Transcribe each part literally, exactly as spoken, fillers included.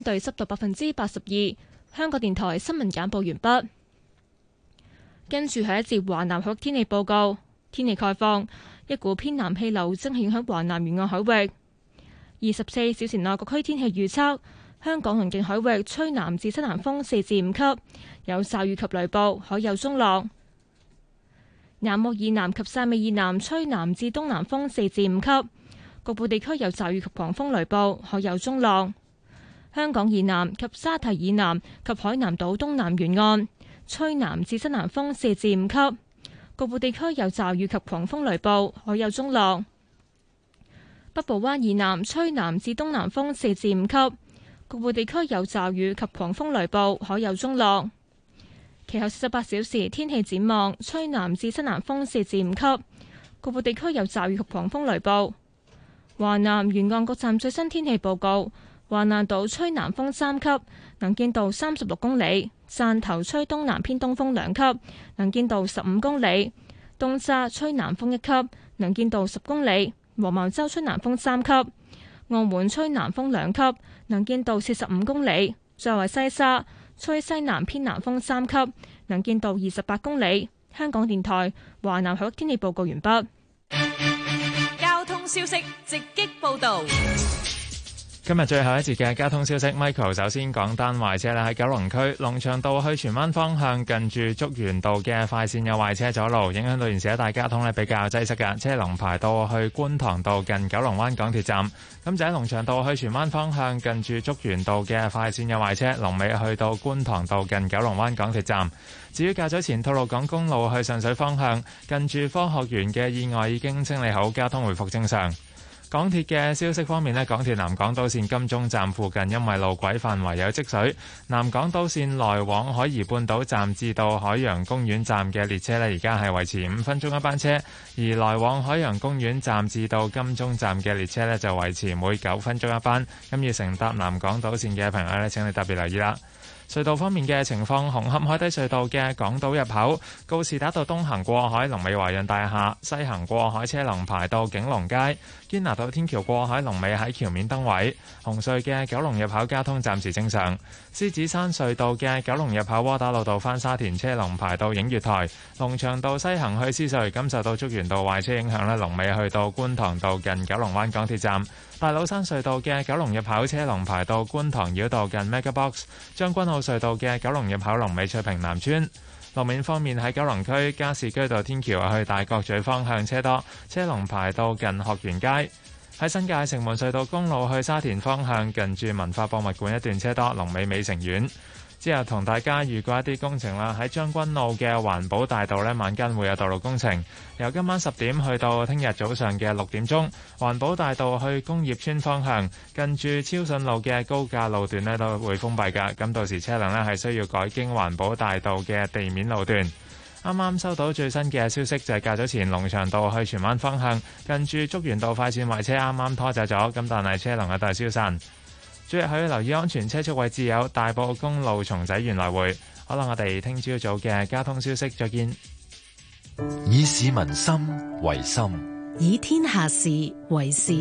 對濕度百分之八十二。香港電台新聞簡報完畢。跟住係一節華南海域天氣報告。天氣概況，一股偏南氣流正影響華南沿岸海域。二十四小時內各區天氣預測：香港鄰近海域吹南至西南風四至五級，有驟雨及雷暴，海有中浪。南澳以南及汕尾以南吹南至東南風四至五級，局部地區有驟雨及狂風雷暴，海有中浪。香港以南及沙堤以南及海南島東南沿岸吹南至西南風四至五級，局部地區有驟雨及狂風雷暴，海有中浪。北部灣以南吹南至東南風四至五級，局部地區有驟雨及狂風雷暴，海有中浪。其後四十八小時天氣展望，吹南至西南風四至五級，局部地區有驟雨及狂風雷暴。華南沿岸各站最新天氣報告：華南島吹南風三級，能見度三十六公里；汕頭吹東南偏東風兩級，能見度十五公里；東沙吹南風一級，能見度十公里；黃茅洲吹南風三級；澳門吹南風兩級，能見度四十五公里；再為西沙吹西南偏南風三級，能見度二十八公里。香港電台華南海域天氣報告完畢。 交通消息直擊報道。 今日最後一節嘅交通消息 ，Michael 首先講單壞車啦，喺九龍區龍翔道去荃灣方向近住竹園道嘅快線有壞車阻路，影響到現時一帶交通呢比較擠塞嘅，車龍排到去觀塘道近九龍灣港鐵站。咁就喺龍翔道去荃灣方向近住竹園道嘅快線有壞車，龍尾去到觀塘道近九龍灣港鐵站。至於較早前吐露港公路去上水方向近住科學園嘅意外已經清理好，交通回復正常。港鐵嘅消息方面呢，港鐵南港島線金鐘站附近因為路軌範圍有積水，南港島線來往海怡半島站至到海洋公園站嘅列車呢，而家係維持五分鐘一班車，而來往海洋公園站至到金鐘站嘅列車呢，就維持每九分鐘一班。咁要乘搭南港島線嘅朋友呢，請你特別留意啦。隧道方面嘅情況，紅磡海底隧道嘅港島入口告士打道東行過海，龍尾華潤大廈；西行過海車龍排到景隆街。堅拿道天橋過海龍尾喺橋面燈位。紅隧嘅九龍入口交通暫時正常。獅子山隧道嘅九龍入口窩打老道返沙田車龍排到映月台。龍翔道西行去獅隧，今受到竹園道壞車影響咧，龍尾去到觀塘道近九龍灣港鐵站。大老山隧道嘅九龍入口車龍排到觀塘繞道近 Megabox。將軍澳隧道嘅九龍入口龍尾翠屏南村。路面方面喺九龍區加士居道天橋去大角咀方向車多，車龍排到近學園街。喺新界城門隧道公路去沙田方向近住文化博物館一段車多，龍尾美城苑。之後同大家預告一啲工程啦，喺將軍澳嘅環保大道呢，晚間會有道路工程，由今晚十點去到聽日早上嘅六點鐘，環保大道去工業村方向近住超順路嘅高架路段呢都會封閉㗎，咁到時車輛呢係需要改經環保大道嘅地面路段。啱啱收到最新嘅消息，就係較早前龍翔道去荃灣方向近住竹園道快線壞車啱啱拖走咗，咁但係車龍有待消散。最後要留意安全車速位置有大埔公路松仔園來回。好啦，我哋聽朝早嘅交通消息再見。 以市民心為心， 以天下事為事。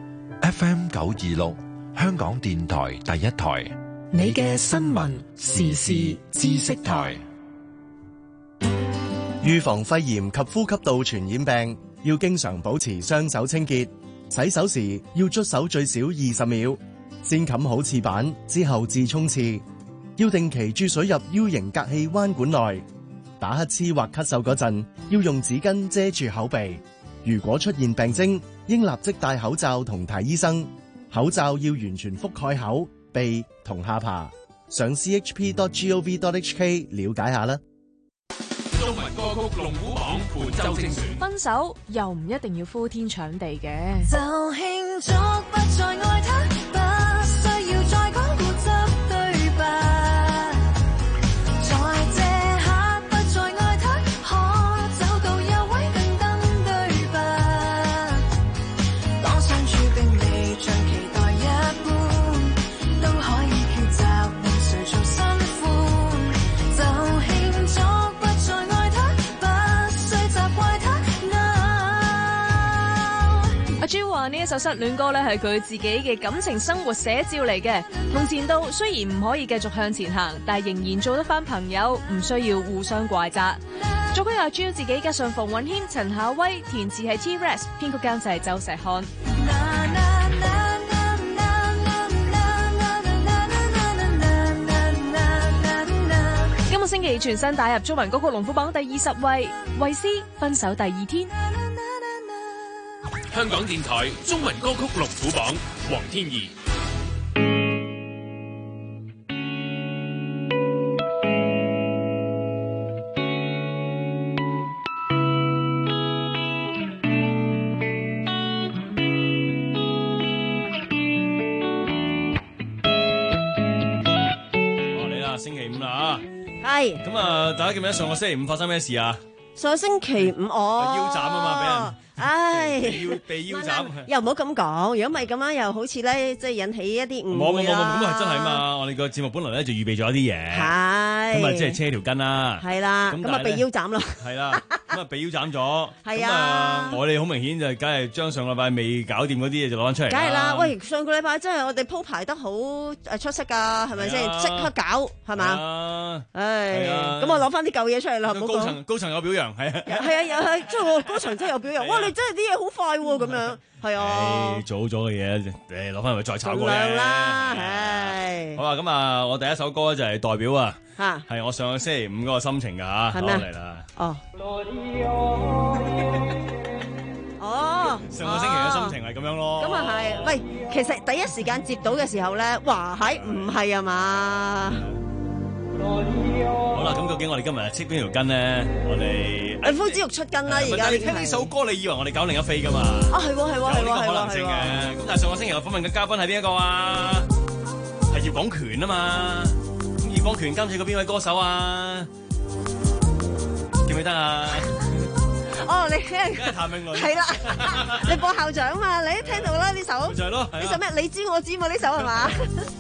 F M 九二六，香港電台第一台， 你嘅新聞時事知識台。 預防肺炎及呼吸道傳染病，要經常保持雙手清潔，洗手時要捽手最少二十秒。先冚好廁板之後至沖廁，要定期注水入 U 型隔氣彎管內。打乞嗤或咳嗽嗰陣，要用紙巾遮住口鼻。如果出現病徵，應立即戴口罩同睇醫生。口罩要完全覆蓋口、鼻同下巴。上 c h p dot gov dot h k 了解下啦。 中文歌曲龍虎榜本周精選。 分手又唔一定要呼天搶地嘅， 就慶祝不再愛他，不需要再講固執對白。在這刻不再愛他，可找到有位更登對白。當相處並未像期待一般，都可以抉擇為誰做新歡。就慶祝不再愛他，不需責怪他。 阿朱話呢一首失戀歌咧係佢自己嘅感情生活寫照嚟嘅。同前度雖然唔可以繼續向前行，但係仍然做得翻朋友，唔需要互相怪責。作曲阿 Jill 自己加上馮允謙、陳夏威，填詞係 T-Rex， 編曲監製周石漢。今個星期全新打入中文歌曲龍虎榜第二十位，衛詩《分手第二天》。 香港電台中文歌曲龍虎榜，黃天怡。 係咁啊！大家記唔記得上個星期五發生咩事啊？ 上個星期五我腰斬啊嘛，俾人唉被腰被腰斬， 又唔好咁講。如果唔係咁樣，又好似咧，即係引起一啲誤會啦。冇冇冇冇， 咁係真係嘛！我哋個節目本來咧就預備咗一啲嘢， 係咁啊，即係車條筋啦， 係啦，咁啊被腰斬咯， 係啦，咁啊被腰斬咗， 係啊，我哋好明顯就梗係將上個禮拜未搞掂嗰啲嘢就攞翻出嚟。 梗係啦，喂，上個禮拜真係我哋鋪排得好誒出色㗎，係咪先？即刻搞係嘛？唉，咁我攞翻啲舊嘢出嚟啦，唔好講。 高層高層有表揚，係啊， 係啊，又係即係我高層真係有表揚。哇，你真係啲嘢好快喎，咁樣係啊。 做好咗嘅嘢，誒攞翻嚟再炒過嘅。啦，唉。好啊，咁啊，我第一首歌就係代表啊， 嚇， 係我上個星期五嗰個心情㗎嚇， 係咩？ 嚟啦。 哦。哦。 上個星期嘅心情係咁樣咯。 咁啊係，喂，其實第一時間接到嘅時候咧，哇係唔係啊嘛？ 好啦，咁究竟我哋今日切邊條筋咧？我哋誒呼之欲出筋啦！而家你聽呢首歌，你以為我哋搞另一飛噶嘛？ 啊係喎係喎係喎係喎， 有呢個可能性嘅。咁但係上個星期我訪問嘅嘉賓係邊一個啊？係葉廣權啊嘛。咁葉廣權監製過邊位歌手啊？記唔記得啊？ 哦，你梗係譚詠麟。 係啦，你播校長嘛？你都聽到啦呢首。 就係咯。 呢首咩？你知我知嘛？呢首係嘛？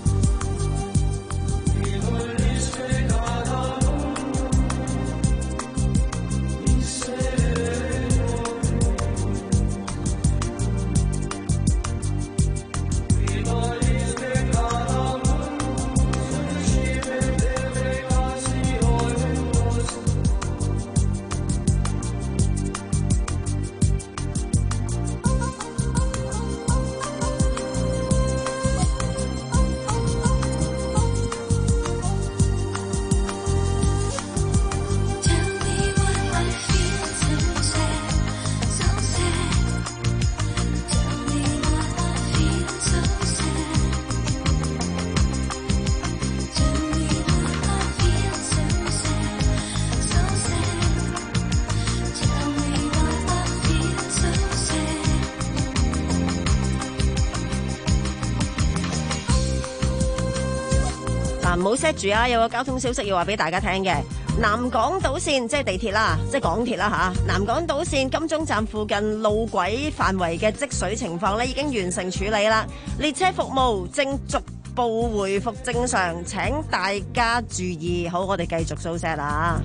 唔好 set 住啊！有個交通消息要話俾大家聽嘅，南港島線即係地鐵啦，即係港鐵啦吓。南港島線金鐘站附近路軌範圍嘅積水情況咧，已經完成處理啦，列車服務正逐步回復正常，請大家注意。好，我哋繼續掃 set 啦。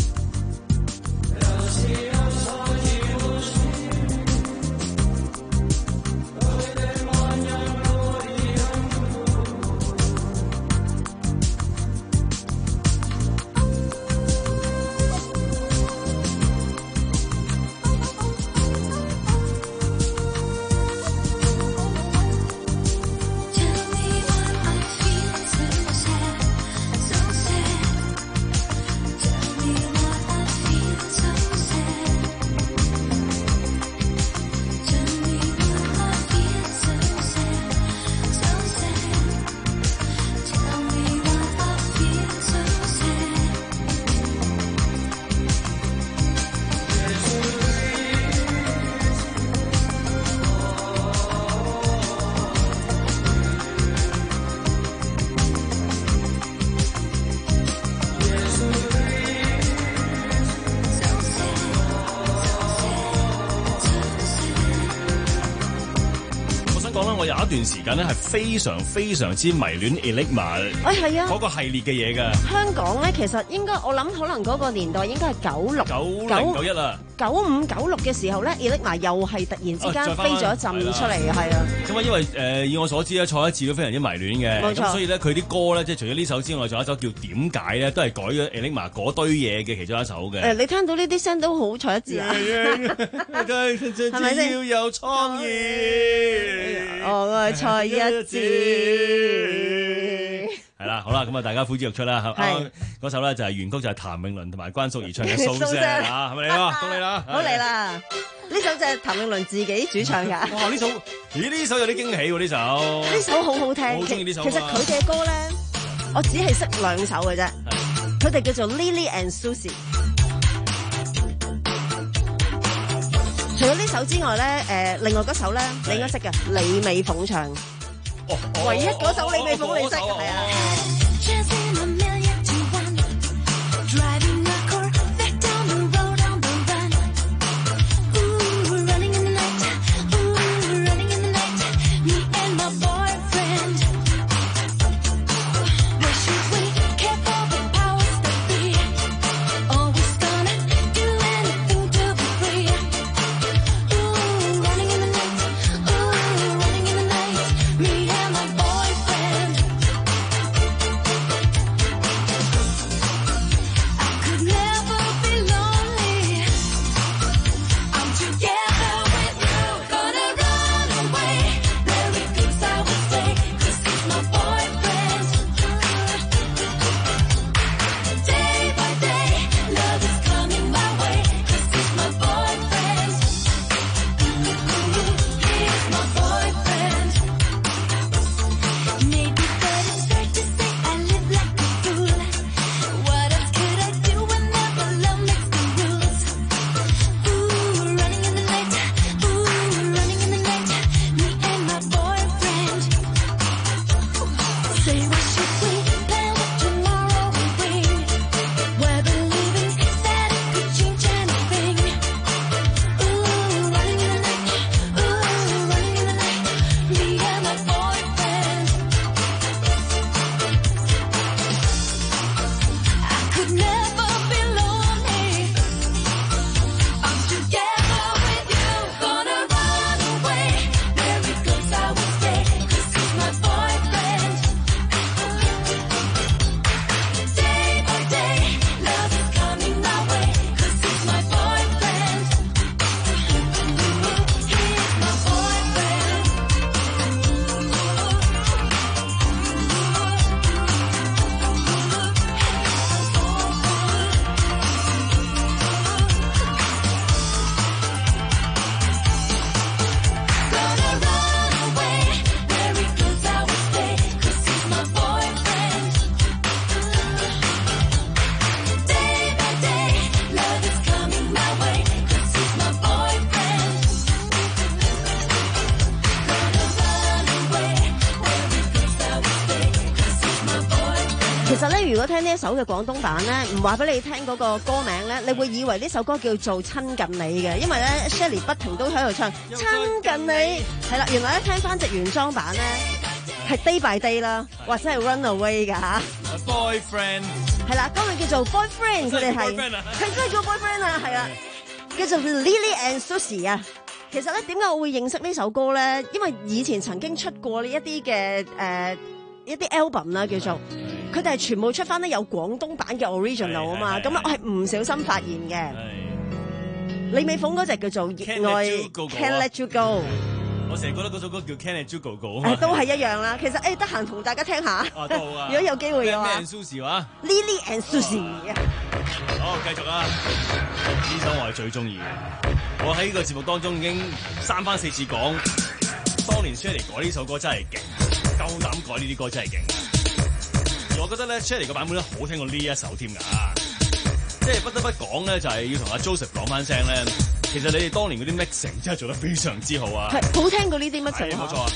我有一段時間咧係非常非常之迷戀 Enigma， 哎係啊， 嗰個系列嘅嘢㗎。 香港咧其實應該我諗可能嗰個年代應該係九六九零九一啦。 九五九六嘅時候咧 ，Enigma 又係突然之間飛咗一陣出嚟嘅，係啊。 咁啊，因為誒、呃、以我所知咧，蔡一智都非常之迷戀嘅， 冇錯。 所以咧佢啲歌咧，即係除咗呢首之外，仲有一首叫點解咧，都係改咗 Enigma 嗰堆嘢嘅其中一首嘅。誒、 呃，你聽到呢啲聲都好蔡一智啊，係咪先？ 要有創意， 我愛蔡一智。 係啦，好啦，咁啊，大家呼之欲出啦。係嗰首咧就係原曲就係譚詠麟同埋關淑怡唱嘅《蘇聲》啊，係咪你啊？到你啦， 好嚟啦！呢首就係譚詠麟自己主唱㗎。 哇！呢首咦呢首有啲驚喜喎，呢首呢首好好聽。 好中意呢首。 其實佢嘅歌咧，我只係識兩首嘅啫。佢哋叫做 Lily and Susie。除咗呢首之外咧，誒，另外嗰首咧，你應該識嘅，李美鳳唱。 哦， 唯一嗰首李美鳳你識係啊。其實咧，如果聽呢一首嘅廣東版咧，唔話俾你聽嗰個歌名咧，你會以為呢首歌叫做親近你嘅，因為咧 Shirley 不停都喺度唱親近你，係啦，原來咧聽翻隻原裝版咧係 Day by Day 啦，或者係 Run Away 㗎嚇。 Boyfriend 係啦，歌名叫做 Boyfriend， 佢哋係係真係叫 Boyfriend 啊，係啦，叫做 Lily and Susie 啊。其實咧，點解我會認識呢首歌咧？因為以前曾經出過呢一啲嘅誒一啲 album 啦，叫做佢哋係全部出翻咧有廣東版嘅 original 啊嘛，咁我係唔小心發現嘅。李美鳳嗰隻叫做《熱愛 Can't Let You Go》， 我成日覺得嗰首歌叫 Can't Let You Go Go 啊，都係一樣啦。其實誒，得閒同大家聽下， 啊都好啊。 如果有機會嘅話 ，Lily and Susie 話 ，Lily and Susie。 好，繼續啊！呢首我係最中意嘅。我喺呢個節目當中已經三番四次講，當年 Shirley 改呢首歌真係勁，夠膽改呢啲歌真係勁。而我覺得咧 Shirley 個版本咧好聽過呢一首添㗎，即係不得不講咧，就係要同阿 Joseph 講翻聲咧。其實你哋當年嗰啲 mixing 真係做得非常之好啊， 係好聽過呢啲 mixing， 冇錯啊。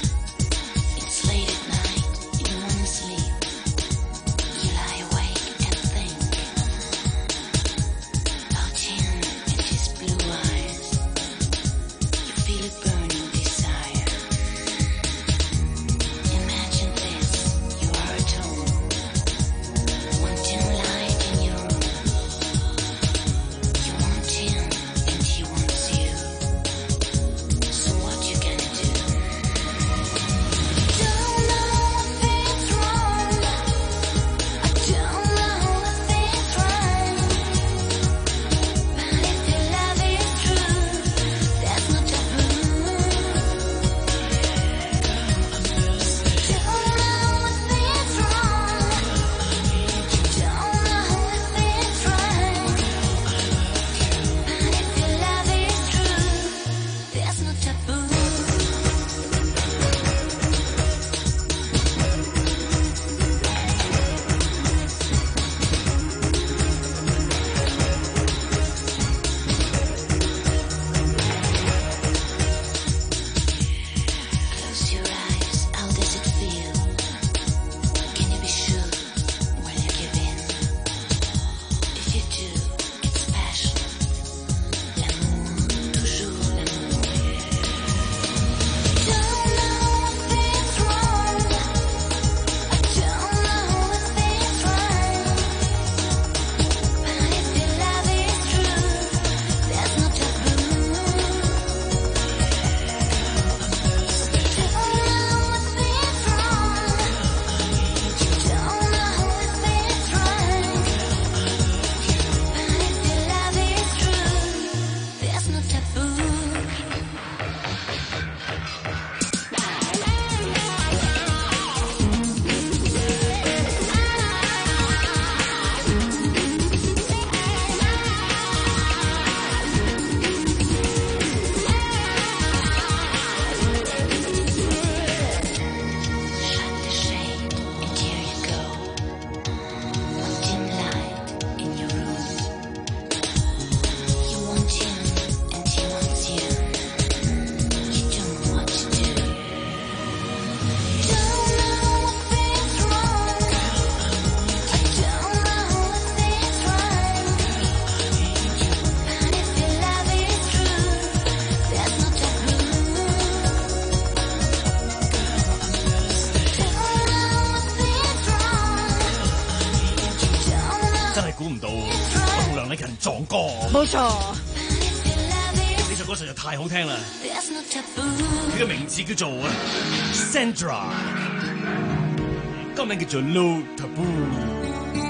真係估唔到我同梁禮勤撞歌。 冇錯， 呢首歌實在太好聽啦！佢嘅名字叫做 Sandra， 歌名叫做 No Taboo。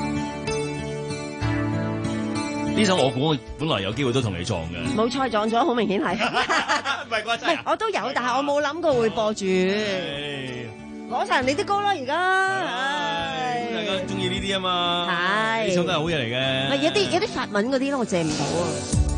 呢首我估本來有機會都同你撞嘅， 冇錯撞咗，好明顯係。 唔係啩？真係我都有，但係我冇諗過會播住。攞晒人哋啲歌啦，而家。 大家中意呢啲啊嘛。 係。 呢首都係好嘢嚟嘅。 唔係有啲有啲法文嗰啲咧，我借唔到啊。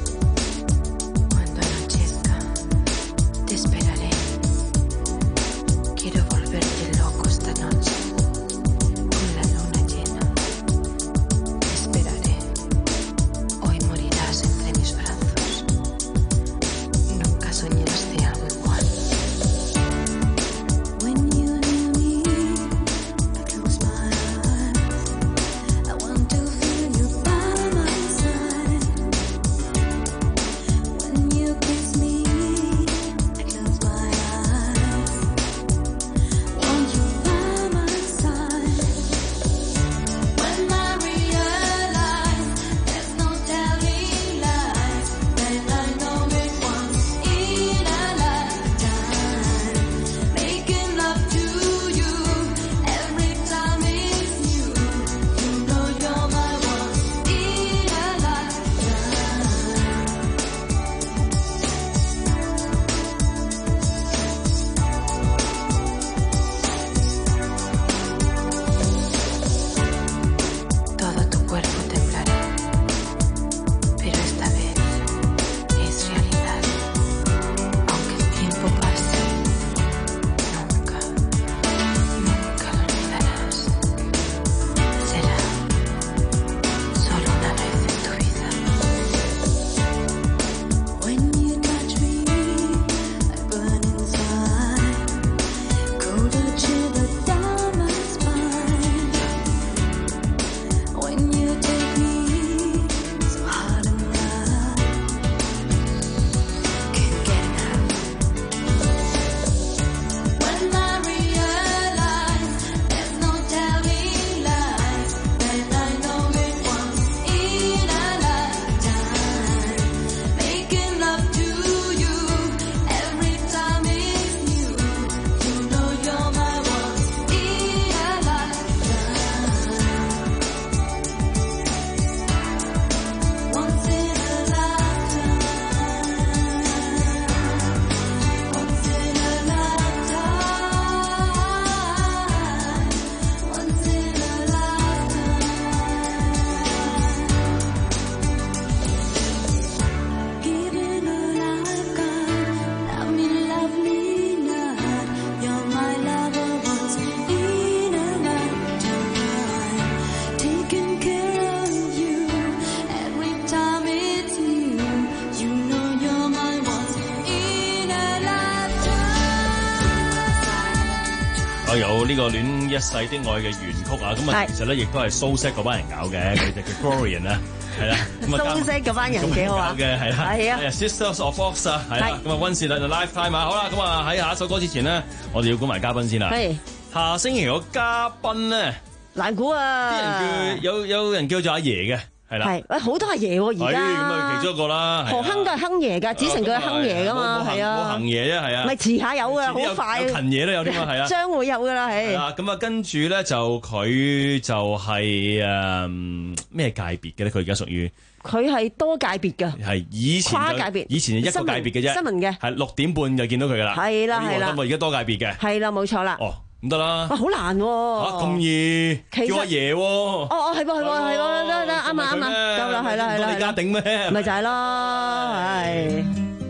有呢個戀一世的愛嘅原曲啊，咁啊其實咧亦都係蘇軾嗰班人搞嘅，佢哋叫 Florian 啊，係啦，咁啊蘇軾嗰班人幾好啊嘅係啦， 係啊 ，Sisters of Fox 啊，係啦，咁啊 Once in a Lifetime 啊，好啦，咁啊喺下一首歌之前呢，我哋要估埋嘉賓先啦，係下星期個嘉賓咧難估啊， 啲人叫有有人叫做阿爺嘅。係啦， 係喂好多阿爺喎而家， 咁啊其中一個啦， 何亨都係亨爺㗎，子誠佢係亨爺㗎嘛，係啊， 冇亨爺啫，係啊， 咪遲下有㗎，好快， 有勤爺都有添啊，係啊， 將會有㗎啦，係。 啊，咁啊跟住咧就佢就係誒咩界別嘅咧？佢而家屬於佢係多界別㗎， 係以前跨界別， 以前係一個界別嘅啫， 新聞嘅， 係六點半就見到佢㗎啦， 係啦係啦， 而家多界別嘅， 係啦冇錯啦， 哦。唔得啦！ 哇，好難喎！ 咁易叫阿爺喎！哦哦，係喎係喎係喎，得得啱啊啱啊，夠啦係啦係啦， 你家頂咩？ 咪就係咯，係。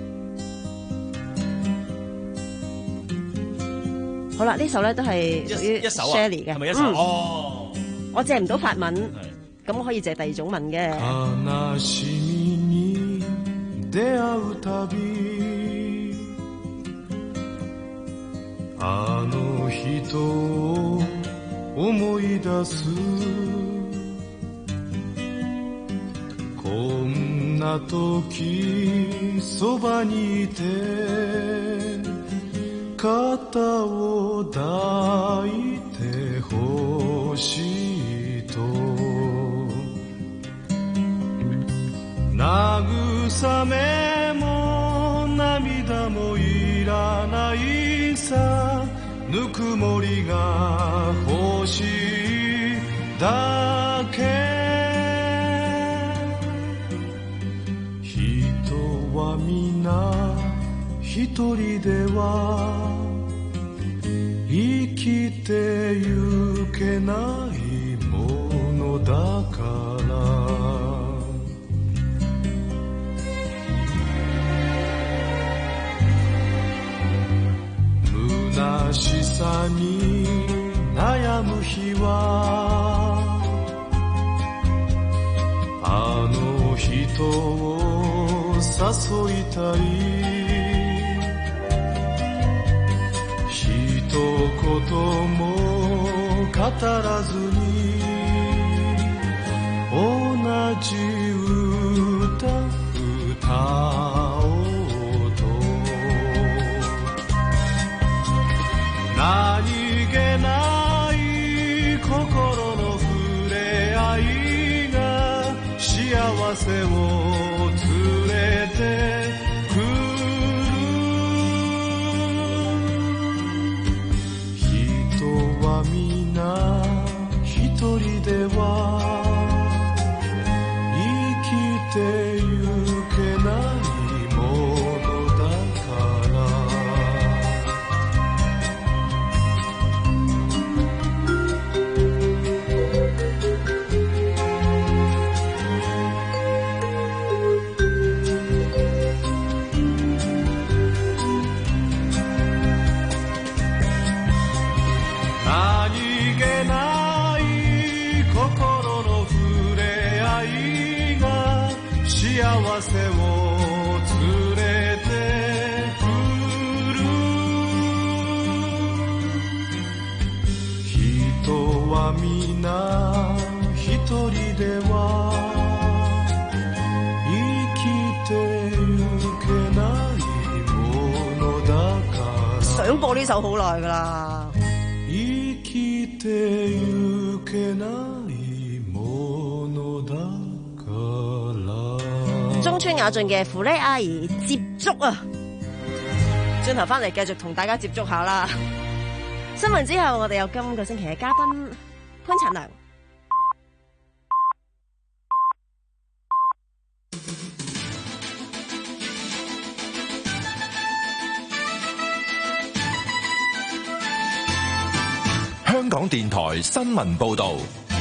好啦，呢首咧都係屬於 Shelley 嘅， 係咪一首？哦， 我借唔到法文，咁我可以借第二種文嘅。 あの人を思い出すこんな時そばにいて肩を抱いてほしいと慰めも涙もいらないさぬくもりが欲しいだけ人は皆一人では生きてゆけないものだから虚しさに悩む日はあの人を誘いたい一言も語らずに同じ歌歌おうと何気ない心の触れ合いが幸せを連れてくる人は皆一人では生きてゆけないものだから何気ない心の触れ合いが幸せを連れてくる人は皆一人では生きてゆけないものだから想播呢首好耐㗎啦。 生きてゆけないものだから中村雅俊嘅芙莉阿姨接觸啊，轉頭翻嚟繼續同大家接觸下啦。新聞之後，我哋有今個星期嘅嘉賓潘燦良。 香港電台新聞報導，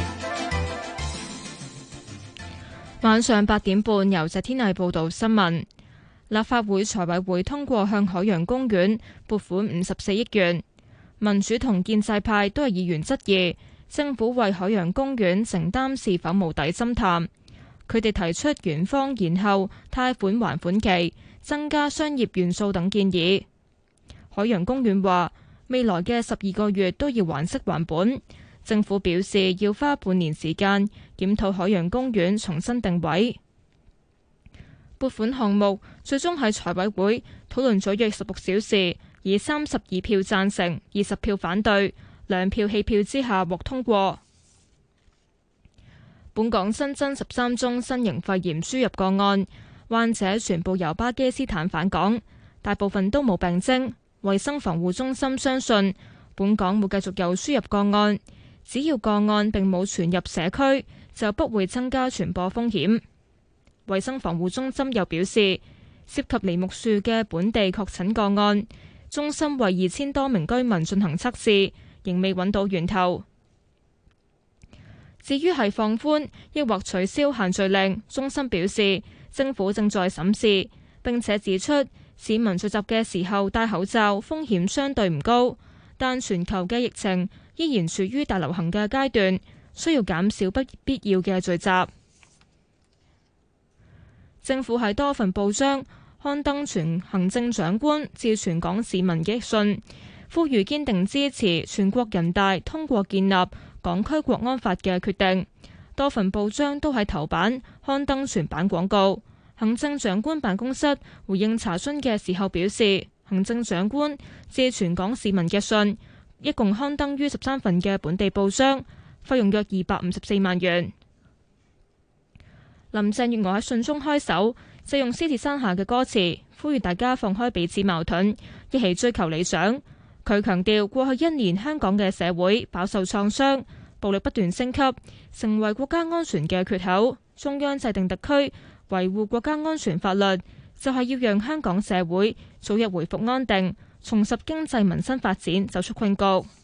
晚上八點半由謝天麗報道新聞。立法會財委會通過向海洋公園撥款五十四億元。民主同建制派都係議員質疑政府為海洋公園承擔是否無底深潭。佢哋提出園方延後貸款還款期、增加商業元素等建議。海洋公園話未來嘅十二個月都要還息還本。政府表示要花半年時間檢討海洋公園重新定位。撥款項目最終喺財委會討論咗約十六小時，以三十二票贊成、二十票反對、兩票棄票之下獲通過。本港新增十三宗新型肺炎輸入個案，患者全部由巴基斯坦返港，大部分都冇病徵。衛生防護中心相信本港會繼續有輸入個案，只要個案並冇傳入社區，就不會增加傳播風險。衛生防護中心又表示，涉及梨木樹嘅本地確診個案，中心為二千多名居民進行測試，仍未揾到源頭。至於係放寬抑或取消限聚令，中心表示政府正在審視，並且指出市民聚集嘅時候戴口罩風險相對唔高，但全球嘅疫情依然處於大流行嘅階段，需要減少不必要嘅聚集。政府喺多份報章刊登全行政長官致全港市民嘅信，呼籲堅定支持全國人大通過建立港區國安法嘅決定。多份報章都喺頭版刊登全版廣告。行政長官辦公室回應查詢嘅時候表示，行政長官致全港市民嘅信一共刊登於十三份嘅本地報章，費用約二百五十四萬元。林鄭月娥喺信中開首， 就用獅子山下嘅歌詞，呼籲大家放開彼此矛盾，一起追求理想。佢強調，過去一年香港嘅社會飽受創傷，暴力不斷升級，成為國家安全嘅缺口。中央制定特區維護國家安全法律，就係要讓香港社會早日回復安定，重拾經濟民生發展，走出困局。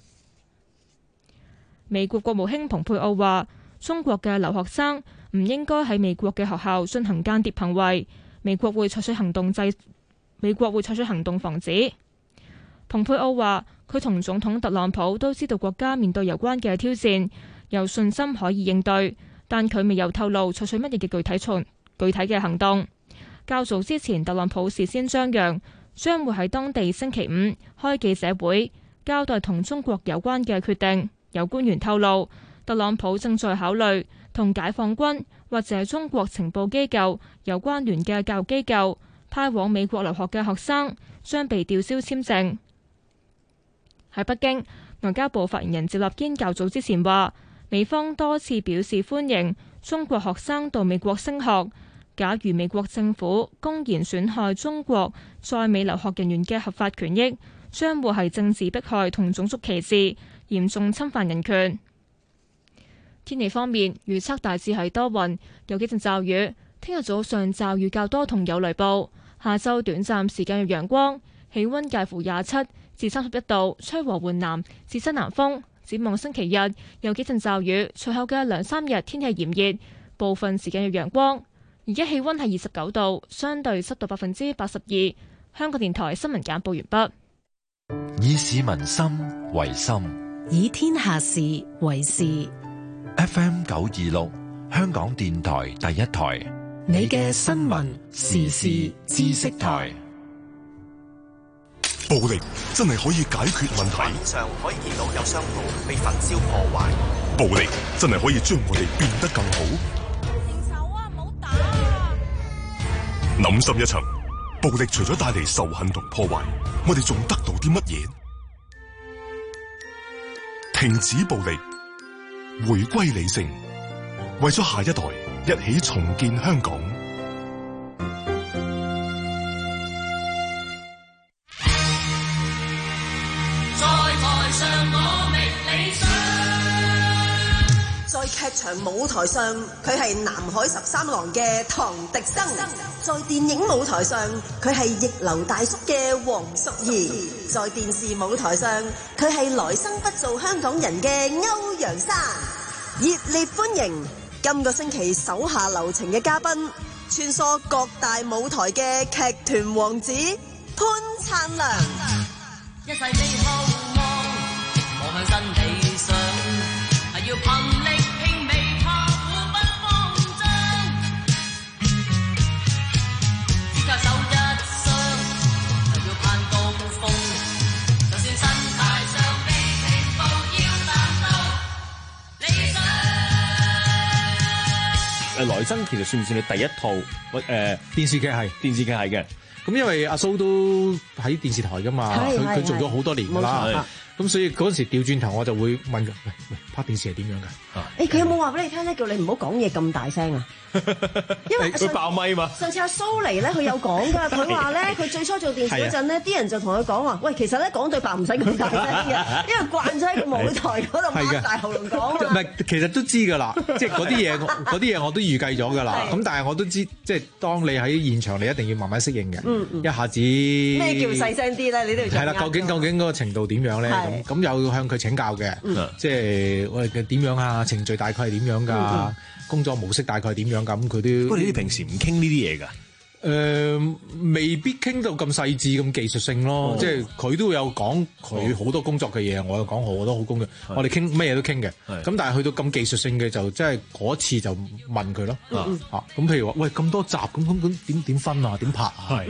美國國務卿蓬佩奧話，中國嘅留學生唔應該喺美國嘅學校進行間諜行為，美國會採取行動制，美國會採取行動防止。蓬佩奧話，佢同總統特朗普都知道國家面對有關嘅挑戰，有信心可以應對，但佢未有透露採取乜嘢嘅具體從具體嘅行動。較早之前，特朗普事先張揚將會喺當地星期五開記者會，交代同中國有關嘅決定。有官員透露，特朗普正在考慮同解放軍或者中國情報機構有關聯嘅教育機構派往美國留學嘅學生將被吊銷簽證。喺北京，外交部發言人趙立堅較早之前話，美方多次表示歡迎中國學生到美國升學，假如美國政府公然損害中國在美留學人員嘅合法權益，將會係政治迫害同種族歧視，嚴重侵犯人權。天氣方面，預測大致係多雲，有幾陣驟雨。聽日早上驟雨較多同有雷暴，下晝短暫時間有陽光，氣溫介乎廿七至三十一度，吹和緩南至西南風。展望星期日有幾陣驟雨，隨後嘅兩三日天氣炎熱，部分時間有陽光。而家氣溫係二十九度，相對濕度百分之八十二。香港電台新聞簡報完畢。 以市民心為心， 以天下事為事。 F M 九二六，香港電台第一台， 你嘅新聞時事知識台。 暴力真係可以解決問題。 畫面上可以見到有商鋪被焚燒破壞。 暴力真係可以將我哋變得更好。 停手啊！唔好打啊！ 諗深一層，暴力除咗帶嚟仇恨同破壞，我哋仲得到啲乜嘢？停止暴力，回歸理性，為咗下一代，一起重建香港。 在劇場舞台上，佢係南海十三郎嘅唐迪生；在電影舞台上，佢係逆流大叔嘅黃淑儀；在電視舞台上，佢係來生不做香港人嘅歐陽珊。熱烈歡迎今個星期手下留情嘅嘉賓，穿梭各大舞台嘅劇團王子潘燦良。 一世未後望，無問新理想，係要憑力拼未怕苦不慌張，只靠手一雙，係要攀高峰，就算身態上被停步，要達到理想。 誒，來生其實算唔算你第一套誒、呃、電視劇係電視劇係嘅？ 咁因為阿蘇都喺電視台噶嘛，佢佢做咗好多年噶啦，咁所以嗰陣時調轉頭我就會問佢：喂喂，拍電視係點樣㗎？ 誒，佢有冇話俾你聽咧？叫你唔好講嘢咁大聲啊！因為佢爆咪嘛。 上次阿蘇嚟咧，佢有講㗎，佢話咧，佢最初做電視嗰陣咧，啲人就同佢講話：喂，其實咧講對白唔使咁大聲嘅，因為慣咗喺個舞台嗰度擘大喉嚨講。 唔係，其實都知㗎啦，即係嗰啲嘢，嗰啲嘢我都預計咗㗎啦。咁但係我都知，即係當你喺現場，你一定要慢慢適應嘅。嗯嗯、一下子咩叫細聲啲咧？你都要係啦。究竟究竟嗰個程度點樣咧？咁咁又向佢請教嘅，嗯、即係喂點樣啊？程序大概係點樣㗎？嗯嗯工作模式大概係點樣咁？佢都不過你哋平時唔傾呢啲嘢㗎？誒、 呃，未必傾到咁細緻、咁技術性咯。哦、即係佢都有講佢好多工作嘅嘢，我有講好多好工嘅。我哋傾咩嘢都傾嘅。咁但係去到咁技術性嘅，就即係嗰次就問佢咯。嗯、啊，咁譬如話，喂咁多集，咁咁咁點點分啊？點拍啊？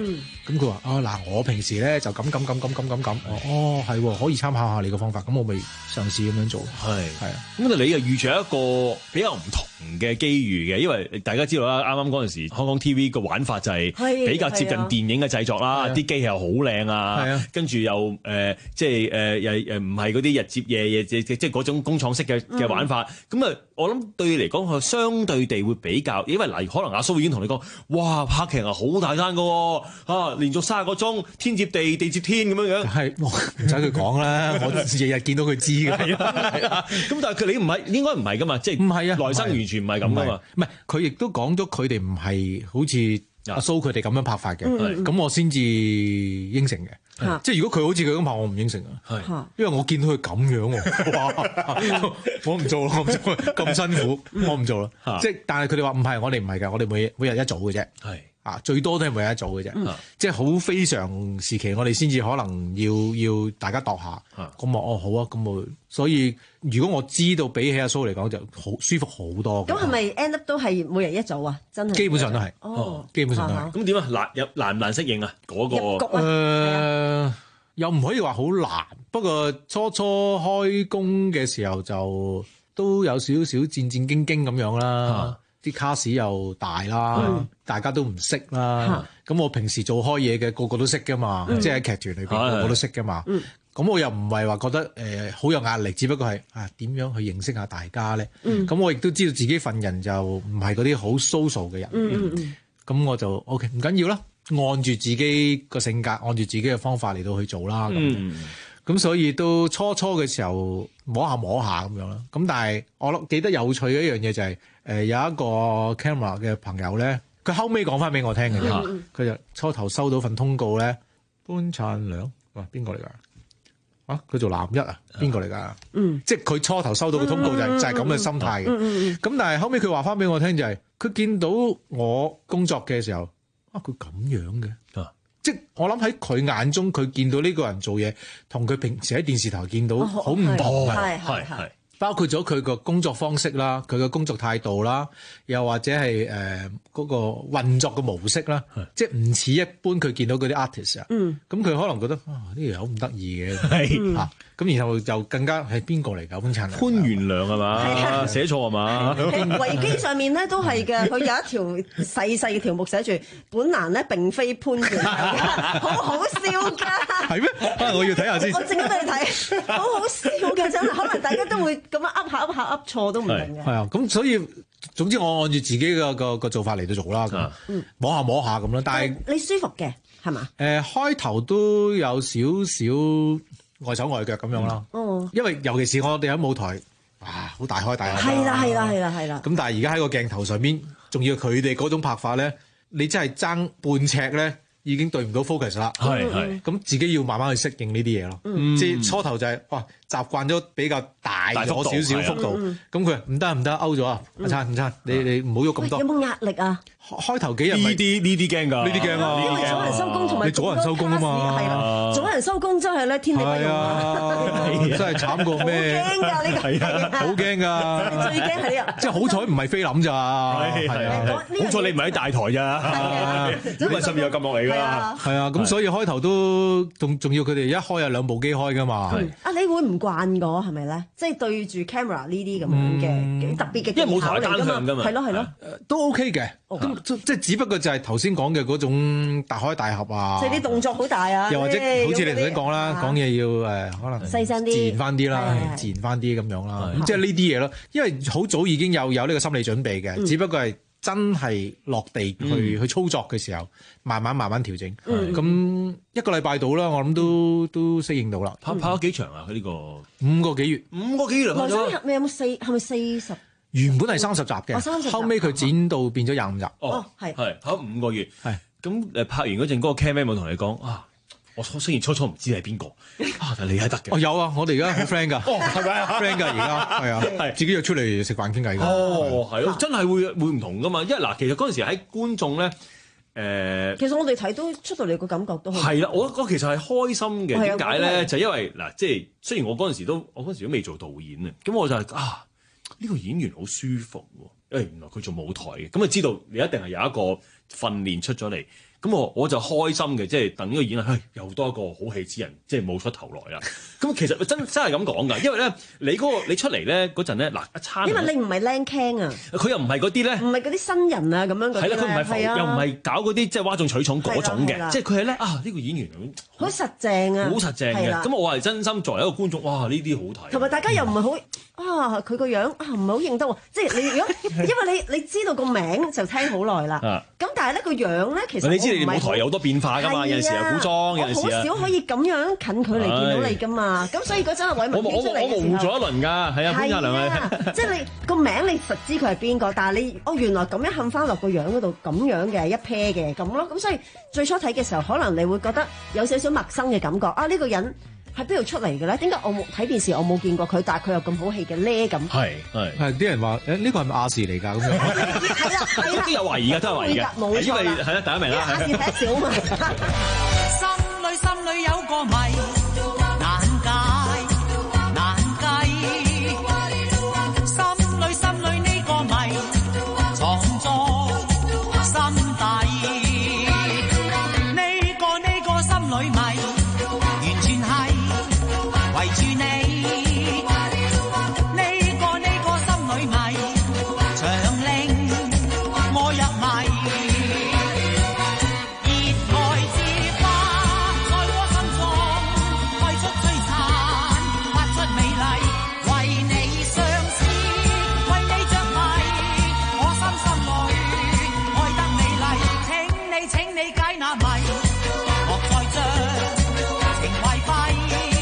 咁佢話啊嗱，我平時咧就咁咁咁咁咁咁咁，哦係喎，可以參考下你個方法，咁我咪嘗試咁樣做。 係係啊， 咁啊你又遇著一個比較唔同嘅機遇嘅，因為大家知道啦，啱啱嗰陣時香港 T V 個玩法就係比較接近電影嘅製作啦，啲機器又好靚啊，跟住又誒、呃、即係誒又誒唔係嗰啲日接夜夜即即即嗰種工廠式嘅嘅玩法，咁啊、嗯、我諗對你嚟講佢相對地會比較，因為嗱可能阿蘇已經同你講，哇拍劇啊好大單噶喎，啊連續三十個鐘天接地地接天咁樣樣，係唔使佢講啦，我日日見到佢知㗎。 係啊，咁但係佢你唔係應該唔係噶嘛，即係唔係啊，來生完全唔係咁噶嘛， 唔係佢亦都講咗佢哋唔係好似阿蘇佢哋咁樣拍法嘅，咁、嗯、我先至應承嘅。嗯、即係如果佢好似佢咁拍，我唔應承啊。因為我見到佢咁樣喎，哇！我唔做啦，我唔做，咁辛苦，我唔做啦。即係但係佢哋話唔係，我哋唔係㗎，我哋每每日一組嘅啫。係啊，最多都係每日一組嘅啫。嗯、即係好非常時期，我哋先至可能要要大家度下。咁我哦好啊，咁我所以如果我知道比起阿蘇嚟講就好舒服好多。 咁係咪 end up 都係每日一組啊？真係基本上都係。 哦， 基本上都係。 咁點啊？難有難唔難適應啊？嗰、嗰個誒又唔可以話好難，不過初初開工嘅時候就都有少少戰戰兢兢咁樣啦。啲卡士又大啦，嗯、大家都唔識啦。咁、嗯、我平時做開嘢嘅個個都識噶嘛，嗯、即係喺劇團裏邊個個都識噶嘛。咁、嗯、我又唔係話覺得誒好、呃、有壓力，只不過係啊點樣去認識下大家咧。咁、嗯、我亦都知道自己份人就唔係嗰啲好 social 嘅人。咁、嗯嗯、我就 OK 唔緊要啦，按住自己個性格，按住自己嘅方法嚟到去做啦。咁咁、嗯、所以都初初嘅時候摸下摸下咁樣啦。咁但係我記得有趣嘅一樣嘢就係、是。誒、呃、有一個 camera 嘅朋友咧，佢後尾講翻俾我聽嘅啫。佢、嗯、就初頭收到份通告咧，潘燦良，哇邊個嚟㗎？啊佢做男一啊，邊個嚟㗎？嗯，即係佢初頭收到個通告就係、是嗯、就係咁嘅心態嘅。咁、嗯嗯、但係後尾佢話翻俾我聽就係、是，佢見到我工作嘅時候，啊佢咁樣嘅，啊、即係我諗喺佢眼中，佢見到呢個人做嘢，同佢平時喺電視台見到好唔同嘅，係係係。包括咗佢個工作方式啦，佢嘅工作態度啦，又或者係誒嗰個運作嘅模式啦，即係唔似一般佢見到嗰啲 artist 啊。嗯，咁佢可能覺得啊呢條友咁得意嘅，係嚇。咁然後就更加係邊個嚟㗎？潘燦良、 潘元良係嘛？寫錯係嘛？ 維基上面咧都係嘅，佢有一條細細嘅條目寫住本欄咧並非潘元良，好好笑㗎。 係咩？啊，我要睇下先。 我正喺度睇，好好笑㗎真係，可能大家都會。咁樣噏下噏下噏錯都唔定嘅。係啊， 咁所以總之我按住自己嘅個個做法嚟到做啦，咁、嗯、摸下摸下咁啦。但係你舒服嘅係嘛？誒、 呃、開頭都有少少礙手礙腳咁樣啦。哦、嗯，因為尤其是我哋喺舞台，啊好大開大合。 係啦係啦係啦係啦。 咁但係而家喺個鏡頭上邊，仲要佢哋嗰種拍法咧，你真係爭半尺咧。已經對唔到 focus 啦，係係咁自己要慢慢去適應呢啲嘢咯。嗯、即係初頭就係、是、哇習慣咗比較大咗少少幅度，咁佢唔得唔得勾咗啊！阿燦唔燦，你你唔好喐咁多。 有冇壓力啊？ 開頭幾日呢啲呢啲驚㗎， 呢啲驚啊！ 因為早人收工同埋你早人收工啊嘛， 係啦，早人收工真係咧天地不容啊！ 真係慘過咩？ 好驚㗎呢個， 好驚㗎！ 最驚係呢個， 即係好彩唔係菲林咋，係啊！ 好彩你唔係喺大台咋，因為上面有撳落嚟㗎。 係啊，咁所以開頭都仲仲要佢哋一開有兩部機開㗎嘛。 啊，你會唔慣㗎係咪咧？即係對住 camera 呢啲咁樣嘅特別嘅技巧嚟㗎嘛？係咯係咯， 都 OK 嘅。咁即係只不過就係頭先講嘅嗰種大開大合啊， 即係啲動作好大啊， 又或者好似你頭先講啦，講嘢要誒可能細聲啲， 自然翻啲啦，自然翻啲咁樣啦。咁即係呢啲嘢咯，因為好早已經有有呢個心理準備嘅，只不過係真係落地去去操作嘅時候，慢慢慢慢調整。咁一個禮拜到啦，我諗都都適應到啦。 拍拍咗幾長啊？佢呢個五個幾月， 五個幾月嚟咗。你有冇四？係咪四十？ 原本係三十集嘅，後尾佢剪到變咗廿五集。 哦，係係拍五個月。係咁誒，拍完嗰陣嗰個 cameraman 冇同你講啊？我雖然初初唔知你係邊個啊，但係你係得嘅。 哦，有啊，我哋而家好 friend 㗎。 哦，係咪啊 friend 㗎而家係啊，係自己約出嚟食飯傾偈㗎。 哦，係咯，真係會會唔同㗎嘛？因為嗱，其實嗰陣時喺觀眾咧。誒， 其實我哋睇都出到嚟個感覺都係啦，我我其實係開心嘅。點解咧？就因為嗱，即係雖然我嗰陣時都我嗰陣時都未做導演啊，咁我就係啊。呢個演員好舒服喎，因為原來佢做舞台嘅，咁啊知道你一定係有一個訓練出咗嚟， 咁我我就開心嘅，即係等呢個演藝，又多一個好戲之人，即係冒出頭來啦。咁其實真真係咁講㗎，因為咧你嗰、嗰個你出嚟咧嗰陣咧嗱一餐， 因為你唔係靚 can 啊， 佢又唔係嗰啲咧， 唔係嗰啲新人啊咁樣嗰啲咧， 係啦，佢唔係浮，又唔係搞嗰啲即係嘩眾取寵嗰種嘅，即係佢係咧啊呢、呢個演員好實淨啊， 好實淨嘅。咁我係真心作為一個觀眾，哇呢啲好睇， 同埋大家又唔係好啊佢個樣啊唔係好認得喎，即係你如果因為你你知道個名就聽好耐啦，咁但係咧個樣咧其實你知你哋舞台有好多變化㗎嘛，有陣時係古裝，有陣時啊， 好少可以咁樣近距離見到你㗎嘛，咁所以嗰陣阿偉文編出嚟嘅時候， 我模糊咗一輪㗎，係啊潘嘉良啊， 即係你個名你實知佢係邊個，但係你哦原來咁樣冚翻落個樣嗰度咁樣嘅一 pair 嘅咁咯，咁所以最初睇嘅時候可能你會覺得有少少陌生嘅感覺啊呢個人。喺邊度出嚟嘅咧？點解我冇睇電視我冇見過佢，但係佢又咁好戲嘅咧？咁係係係啲人話誒呢個係咪亞視嚟㗎咁樣？ 係啦係啦， 都有懷疑㗎，都有懷疑㗎， 冇錯啦， 因為係啦，大家明啦。 亞視睇少嘛。 心裏心裏有個謎難解難計，心裏心裏呢個謎藏在心底，呢個呢個心裏謎。圍住你，呢個呢個心裏謎，長令我入迷，熱愛之花在我心中開出璀璨，發出美麗，為你相思，為你着迷，我心心裏愛得美麗，請你請你解那謎，莫再將情懷廢。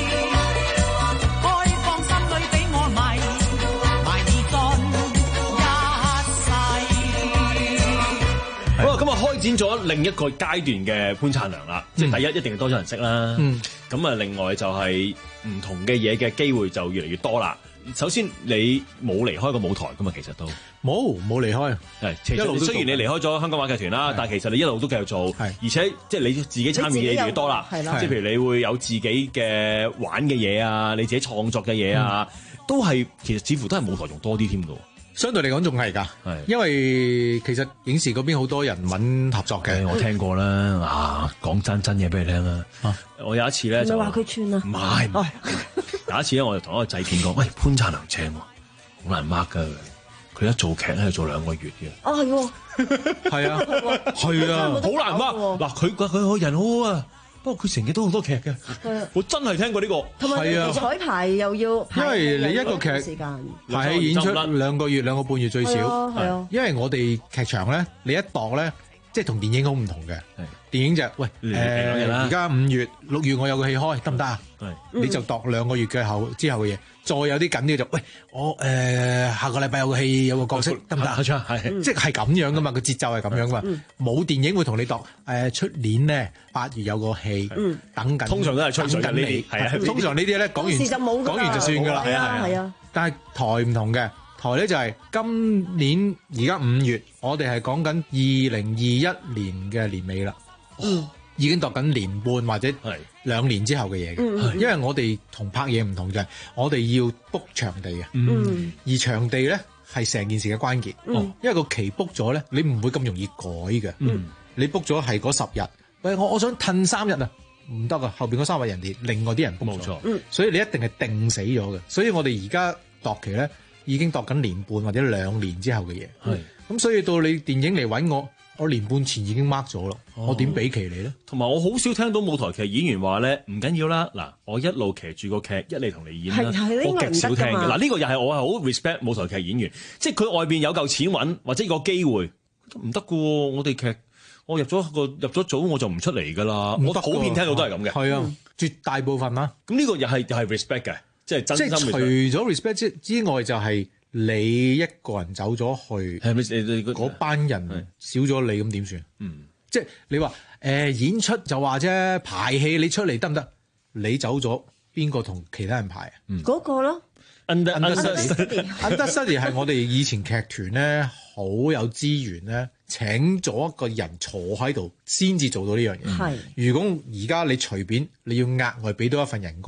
開展咗另一個階段嘅潘燦良啦，即係第一一定係多咗人識啦。咁啊，另外就係唔同嘅嘢嘅機會就越嚟越多啦。首先你冇離開過舞台噶嘛，其實都冇冇離開， 係一路都雖然你離開咗香港話劇團啦，但係其實你一路都繼續做，而且即係你自己參與嘅嘢越嚟越多啦。即係譬如你會有自己嘅玩嘅嘢啊，你自己創作嘅嘢啊，都係其實似乎都係舞台仲多啲添㗎。 相對嚟講仲係㗎，因為其實影視嗰邊好多人揾合作嘅， 我聽過啦。啊，講真真嘢俾你聽啦。啊、我有一次咧就話佢串啊， 唔係唔係。有一次咧，我就同一個製片講：喂，潘燦良正喎，好難 mark 㗎。佢一做劇咧，做兩個月嘅。 哦，係喎， 係啊，係啊， 好難 mark。嗱，佢佢佢個人好啊。不過佢成日都好多劇嘅，我真係聽過呢個。 同埋彩排又要， 因為你一個劇時間排喺演出兩個月兩個半月最少。係啊，因為我哋劇場咧，你一度咧，即係同電影好唔同嘅。電影就喂誒，而家五月六月我有個戲開，得唔得啊？你就度兩個月嘅後之後嘅嘢，再有啲緊啲就喂我誒下個禮拜有個戲有個角色得唔得？係即係咁樣噶嘛，個節奏係咁樣噶嘛。冇電影會同你度誒出年咧八月有個戲等緊， 通常都係吹水緊呢啲，係啊。 通常呢啲咧講完講完就算㗎啦，係啊係啊。但係台唔同嘅，台咧就係今年而家五月，我哋係講緊二零二一年嘅年尾啦。 嗯， 已經度緊年半或者兩年之後嘅嘢嘅，嗯、因為我哋同拍嘢唔同就係，我哋要 book 場地嘅，嗯、而場地咧係成件事嘅關鍵，嗯、因為個期 book 咗咧，你唔會咁容易改嘅，嗯、你 book 咗係嗰十日，喂我我想褪三日啊，唔得啊，後邊嗰三日人哋另外啲人 book 咗，嗯、所以你一定係定死咗嘅，所以我哋而家度期咧已經度緊年半或者兩年之後嘅嘢，咁、嗯、所以到你電影嚟揾我。我年半前已經 mark 咗咯，哦、我點俾期你咧？同埋我好少聽到舞台劇演員話咧，唔緊要啦，嗱，我一路騎住個劇一嚟同你演啦，我極少聽嘅。嗱，呢個又係我係好 respect 舞台劇演員，即係佢外邊有嚿錢揾或者個機會，唔得嘅喎。我哋劇我入咗個入咗組我就唔出嚟㗎啦。我普遍聽到都係咁嘅，係啊，嗯、絕大部分啦。咁呢個又係又係 respect 嘅，即係真心。即係除咗 respect 之之外，就係、是。你一個人走咗去，嗰班人少咗你咁點算？嗯，即係你話誒、呃、演出就話啫，排戲你出嚟得唔得？你走咗，邊個同其他人排啊？ 嗰、嗯、個咯 ，under understudy，under study 係我哋以前劇團咧好有資源咧，請咗一個人坐喺度先至做到呢樣嘢。係、嗯，如果而家你隨便你要額外俾多一份人工。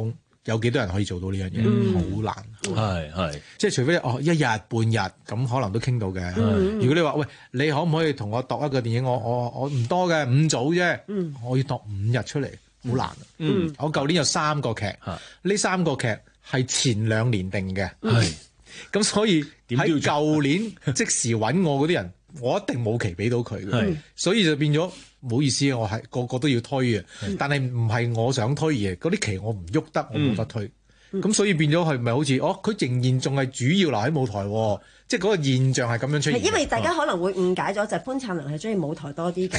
有幾多人可以做到呢樣嘢？好、 嗯、 難， 係係， 即係除非哦一日半日咁，可能都傾到嘅。 嗯、 如果你話喂，你可唔可以同我度一個電影？我我我唔多嘅五組啫， 嗯、 我要度五日出嚟，好難。 嗯， 我舊年有三個劇，呢、嗯、三個劇係前兩年定嘅， 係咁所以喺舊年即時揾我嗰啲人，我一定冇期俾到佢嘅，所以就變咗。唔好意思啊，我係個個都要推嘅，但係唔係我想推嘅，嗰啲期我唔喐得，我冇得推，咁、嗯、所以變咗係咪好似哦？佢仍然仲係主要留喺舞台，即係嗰個現象係咁樣出現。 因為大家可能會誤解咗，就係潘燦良係中意舞台多啲嘅，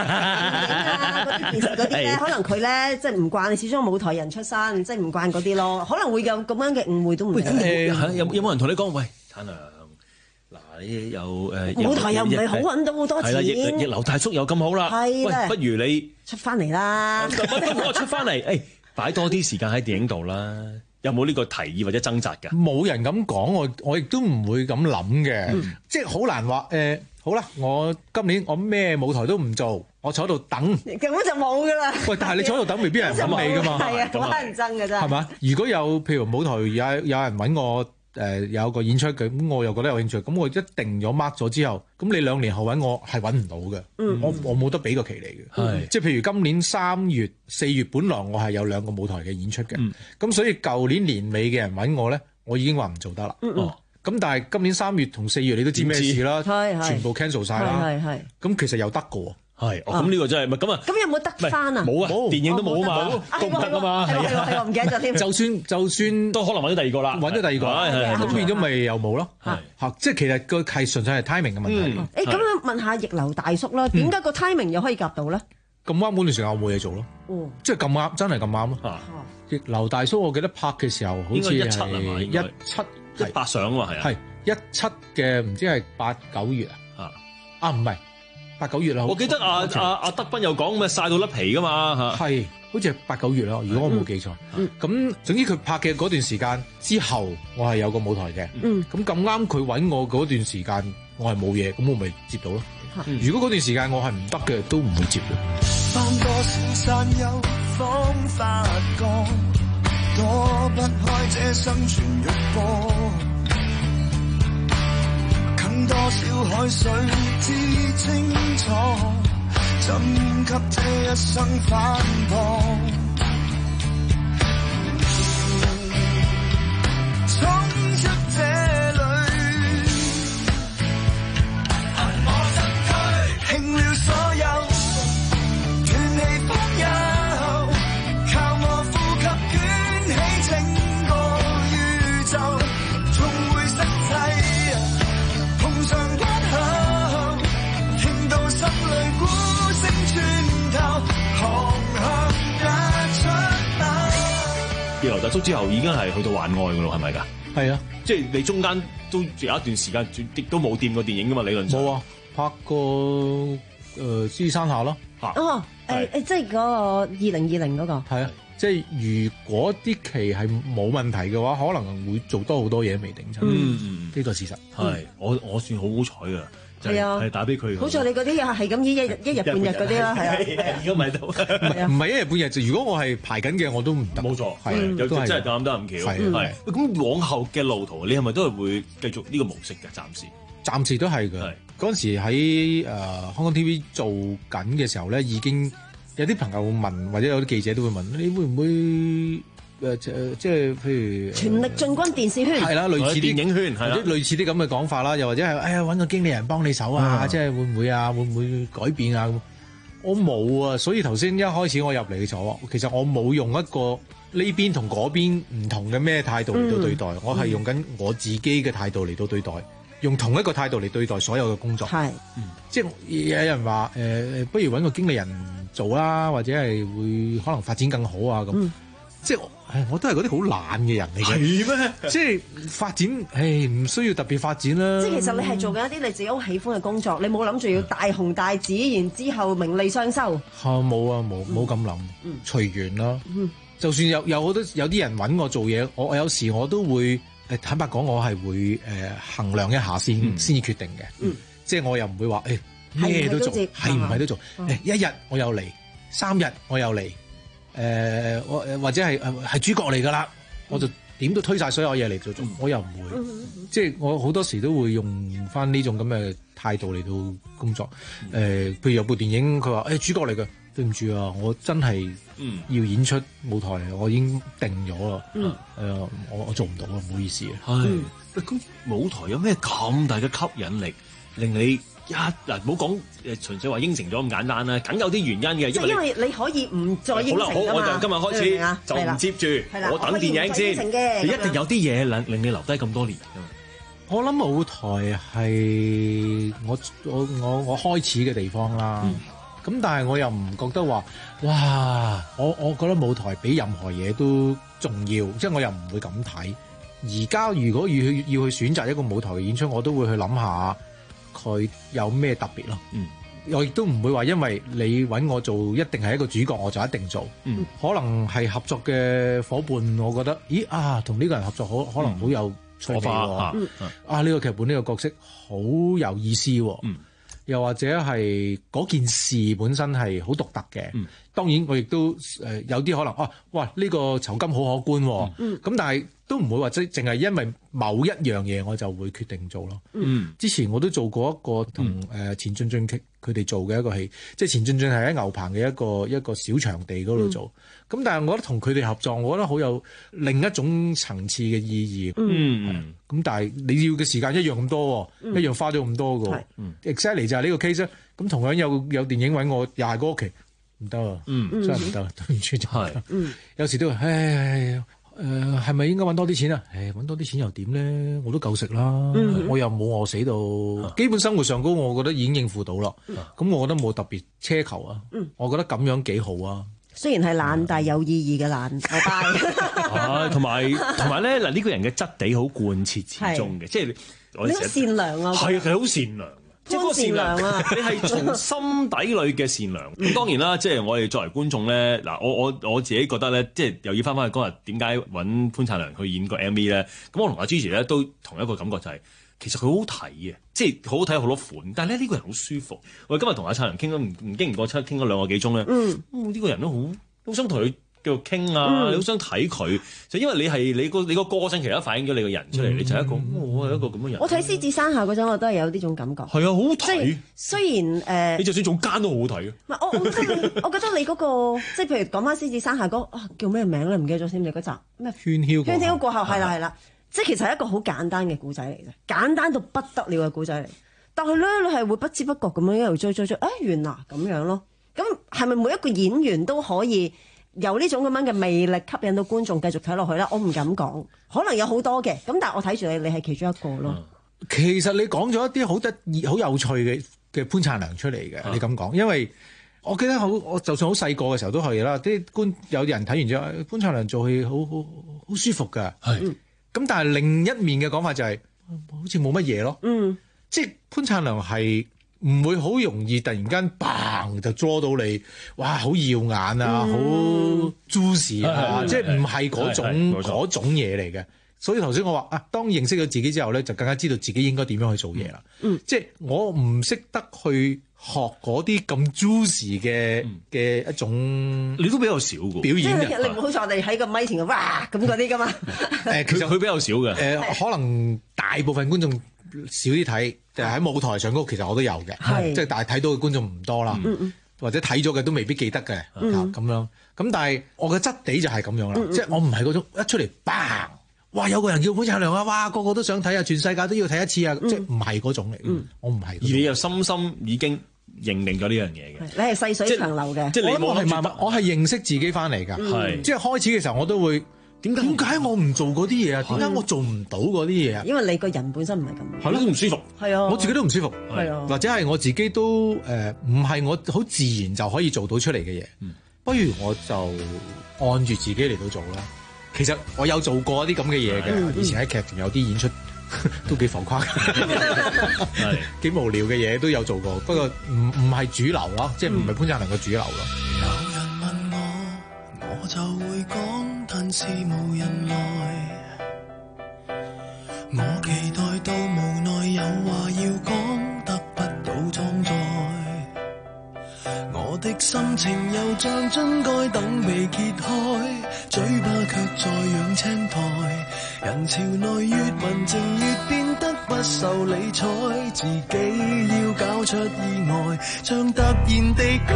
其實嗰啲咧，可能佢咧即係唔慣，始終舞台人出身，即係唔慣嗰啲咯，可能會有咁樣嘅誤會都唔定。 誒，有有冇人同你講喂，燦良？嗱，你有誒舞台又唔係好揾到好多錢， 係啦，逆逆流大叔又咁好啦，喂，不如你出翻嚟啦， 咁我出翻嚟，誒，擺多啲時間喺電影度啦。有冇呢個提議或者掙扎㗎？ 冇人咁講，我我亦都唔會咁諗嘅，嗯、即係好難話誒、呃。好啦，我今年我咩舞台都唔做，我坐喺度等， 根本就冇㗎啦。 喂，但係你坐喺度等，未必有人揾你㗎嘛？ 係啊，好乞人憎㗎啫。 係嘛？如果有譬如舞台有有人揾我。誒、呃、有個演出嘅，咁我又覺得有興趣，咁我一定咗 mark 咗之後，咁你兩年後揾我係揾唔到嘅、嗯，我我冇得俾個期你嘅，嗯、即係譬如今年三月、四月，本來我係有兩個舞台嘅演出嘅，咁、嗯、所以舊年年尾嘅人揾我咧，我已經話唔做得啦。嗯嗯咁但係今年三月同四月你都知咩事啦，全部 cancel 晒啦，咁其實有得嘅喎。 係，咁呢個真係咪咁啊？ 咁有冇得翻啊？ 冇啊，電影都冇啊嘛，都唔得啊嘛。 係係係，唔記得咗添。 就算就算都可能揾咗第二個啦， 揾咗第二個，咁變咗咪又冇咯。係，即係其實個係純粹係 timing 嘅問題。 誒，咁樣問下逆流大叔啦，點解個 timing 又可以夾到咧？ 咁啱嗰段時間我冇嘢做咯，即係咁啱，真係咁啱咯。逆流大叔我記得拍嘅時候好似係一七一八上啊嘛，係啊， 係一七嘅唔知係八九月啊，啊唔係。八九月啦， 我記得阿阿阿德斌又講咩曬到甩皮噶嘛嚇， 係好似係八九月啦，如果我冇記錯。咁、嗯嗯、總之佢拍嘅嗰段時間之後，我係有個舞台嘅。咁咁啱佢揾我嗰段時間，我係冇嘢，咁我咪接到咯。嗯、如果嗰段時間我係唔得嘅，都唔會接嘅。 翻多少山丘，方發覺躲不開這生存欲波。多少海水知清楚，怎給這一生反駁？衝出這裏，憑我身軀，拼了所有，斷氣方休，靠我呼吸捲起整個宇宙，重回實際。上一口，聽到心裏鼓聲穿透，航向日出口。 逆流大叔之後已經係去到環外噶咯，係咪㗎？ 係啊， 即係你中間都有一段時間亦都冇掂過電影噶嘛？理論上冇啊，拍過誒《獅子山下》咯。 哦，誒誒，即係嗰個二零二零嗰個。係啊。 即係如果啲期係冇問題嘅話，可能會做多好多嘢未定親。嗯，呢個事實係我我算好好彩㗎，係啊，係打俾佢。 好在你嗰啲又係咁一日一日半日嗰啲啦，係啊。 如果唔係都唔係一日半日，就如果我係排緊嘅，我都唔得。 冇錯，係有真係咁得咁巧。係咁往後嘅路途，你係咪都係會繼續呢個模式嘅？暫時暫時都係嘅。嗰陣時喺誒香港 T V 做緊嘅時候咧，已經。有啲朋友會問，或者有啲記者都會問，你會唔會誒誒、呃、即係譬如全力進軍電視圈？ 係啦，類似啲電影圈，係啦， 類似啲咁嘅講法啦，又或者係哎呀揾個經理人幫你手啊，嗯、即係會唔會啊？會唔會改變啊？我冇啊，所以頭先一開始我入嚟嘅時候，其實我冇用一個呢邊同嗰邊唔同嘅咩態度嚟到對待，嗯、我係用緊我自己嘅態度嚟到對待。用同一個態度嚟對待所有嘅工作，係，嗯，即係有人話誒誒，不如揾個經理人做啦，或者係會可能發展更好啊咁，嗯、即係誒，我都係嗰啲好懶嘅人嚟嘅，係咩？即係發展，誒唔需要特別發展啦。 即係其實你係做緊一啲你自己好喜歡嘅工作，你冇諗住要大紅大紫，然之後名利雙收。嚇冇啊，冇冇咁諗，隨緣啦。嗯、就算有有好多有啲人揾我做嘢，我我有時我都會。誒坦白講，我係會誒、呃、衡量一下先先至決定嘅，嗯、即係我又唔會話誒咩都做，係唔係都做？誒、嗯、一日我又嚟，三日我又嚟， 誒我誒或者係誒係主角嚟㗎啦，我就點都推晒所有嘢嚟做做，我又唔會，嗯、即係我好多時都會用翻呢種咁嘅態度嚟到工作。誒、呃，譬如有部電影，佢話誒主角嚟嘅，對唔住啊，我真係要演出舞台，我已經定咗啦。誒、嗯呃，我我做唔到啊，唔好意思啊。 係，咁、嗯、舞台有咩咁大嘅吸引力，令你一嗱唔好講誒純粹話應承咗咁簡單啦，梗有啲原因嘅。 即係因為你可以唔再應承㗎嘛。 好啦，好，我就今日開始就唔接住，我等電影先。你一定有啲嘢令令你留低咁多年㗎嘛。 我諗舞台係我我我我開始嘅地方啦。咁、嗯、但係我又唔覺得話，哇！我我覺得舞台比任何嘢都重要，即係我又唔會咁睇。而家如果要去要去選擇一個舞台嘅演出，我都會去諗下佢有咩特別咯。嗯，我亦都唔會話因為你揾我做一定係一個主角，我就一定做。嗯，可能係合作嘅伙伴，我覺得，咦啊，同呢個人合作可可能好有趣味喎。嗯、啊，呢、呢個劇本呢個角色好有意思喎。嗯。又或者係嗰件事本身係好獨特嘅，嗯、當然我亦都誒、呃、有啲可能啊，哇呢、呢個酬金好可觀喎，咁、嗯、但係都唔會話即係淨係因為某一樣嘢我就會決定做咯。嗯、之前我都做過一個同誒錢津津佢哋做嘅一個戲，即係錢津津係喺牛棚嘅一個一個小場地嗰度做，咁、嗯、但係我覺得同佢哋合作，我覺得好有另一種層次嘅意義。嗯，咁但係你要嘅時間一樣咁多，嗯、一樣花咗咁多嘅。exactly 就係呢個 case 咧。咁同樣有有電影揾我，又係嗰期唔得啊，嗯、真係唔得，對唔住就係。有時都話唉。誒係咪應該揾多啲錢啊？誒揾多啲錢又點咧？我都夠食啦，嗯、我又冇餓死到，嗯、基本生活上高，我覺得已經應付到啦。咁、嗯、我覺得冇特別奢求啊。嗯、我覺得咁樣幾好啊。 雖然係懶，但係有意義嘅懶，拜拜。 啊，同埋同埋咧嗱，呢、呢個人嘅質地好貫徹始終嘅，即係我哋善良啊。 係佢好善良。即係嗰個善良啊！你係從心底裏嘅善良。咁當然啦，即係我哋作為觀眾咧，嗱，我我我自己覺得咧，即係又要翻返去嗰日點解揾潘燦良去演個 M V 咧？咁我同阿 Gigi 咧都同一個感覺就係、是，其實佢好好睇嘅，即係好好睇好多款。但係咧呢、呢個人好舒服。我哋今日同阿燦良傾咗唔唔經唔過七，傾咗兩個幾鐘咧。嗯，呢、哦呢個人都好好想同佢繼續傾啊！嗯、你好想睇佢，就因為你係你個你個個性其實反映咗你個人出嚟，嗯、你就係一個我係一個咁嘅人。 我睇《獅子山下》嗰陣，我都係有呢種感覺。係啊，好好睇。 雖然誒，呃、 你就算做奸都好好睇嘅。 唔係我我覺得你，我覺得你嗰、嗰個即係譬如講翻《獅子山下》嗰、嗰個啊叫咩名咧？唔記得咗先。你嗰集咩？ 喧囂喧囂過後係啦係啦，即係其實係一個好簡單嘅故仔嚟嘅，簡單到不得了嘅故仔嚟。但係咧，你係會不知不覺咁樣一路追追追，誒、哎、原來咁樣咯。咁係咪每一個演員都可以有呢種咁樣嘅魅力吸引到觀眾繼續睇落去咧？我唔敢講，可能有好多嘅。咁但係我睇住你，你係其中一個咯。 其實你講咗一啲好得意、好有趣嘅嘅潘燦良出嚟嘅，啊、你咁講，因為我記得好，我就算好細個嘅時候都係啦。啲觀有啲人睇完之後，潘燦良做戲好好好舒服㗎。係是。咁但係另一面嘅講法就係、是、好似冇乜嘢咯。嗯。即係潘燦良係唔會好容易突然間嘭就 draw 到你，哇！好耀眼啊，好 juicy 啊，即係唔係嗰種嗰種嘢嚟嘅。所以頭先我話啊，當認識咗自己之後咧，就更加知道自己應該點樣去做嘢啦。嗯，即係我唔識得去學嗰啲咁 juicy 嘅嘅一種， 你都比較少嘅表演嘅。你唔好似我哋喺個咪前哇咁嗰啲噶嘛。 誒，其實佢比較少嘅。誒，可能大部分觀眾少啲睇，就喺舞台上嗰，其實我都有嘅。係，即係但係睇到嘅觀眾唔多啦。嗯嗯。或者睇咗嘅都未必記得嘅。嗯。咁樣，咁但係我嘅質地就係咁樣啦。即係我唔係嗰種一出嚟嘭。哇！有個人叫潘燦良啊！哇，個個都想睇啊，全世界都要睇一次啊！嗯、即係唔係嗰種嚟，嗯、我唔係。而你又深深已經認定咗呢樣嘢嘅， 你係細水長流嘅。 即係你我係慢慢，我係認識自己翻嚟㗎。係、嗯，即係開始嘅時候我都會點解點解我唔做嗰啲嘢啊？點解我做唔到嗰啲嘢啊？ 因為你個人本身唔係咁。 係咯，都唔舒服。 係啊， 我自己都唔舒服。 係啊， 或者係我自己都誒唔係我好自然就可以做到出嚟嘅嘢。嗯、不如我就按住自己嚟到做啦。其實我有做過一啲咁嘅嘢嘅，嗯、以前喺劇團有啲演出都幾浮誇嘅，幾無聊嘅嘢都有做過。不過唔唔係主流咯，即係唔係潘燦良嘅主流咯。 有人問我，我就會講，但是無人來。我期待到無奈有話要講，得不到裝載。我的的心情又像樽蓋等被揭開，嘴巴卻在養青苔。人潮內越文靜越變得不受理睬，自己要搞出意外，像突然地高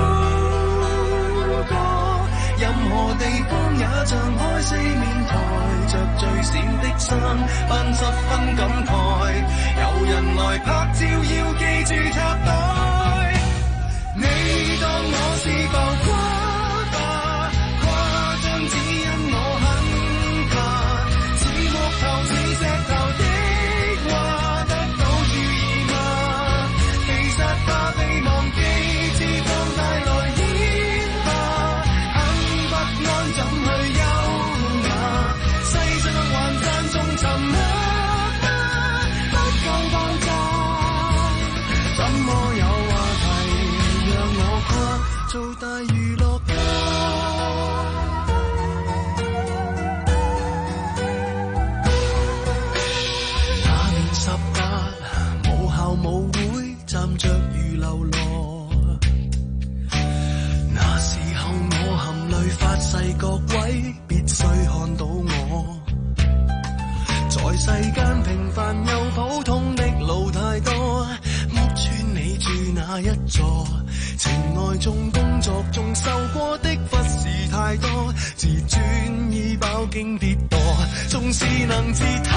歌。任何地方也張開四面台，着最閃的衫，扮十分感慨。有人來拍照，要記住插袋。你當我是浮誇吧，誇張只因我很怕，似木頭似石頭的話得到注意嗎？其實怕被忘記，自放大來演化，很不安怎去優雅，世上還讚頌沉默嗎？不夠爆炸，怎麼有做大娛樂家，那年十八，母校舞會站着如流羅。那時候我含淚發誓，各位必須看到我。在世間平凡又普通的路太多，屋邨你住哪一座？情愛中工作中受過的忽視太多，自尊已飽經跌墮，縱是能自偷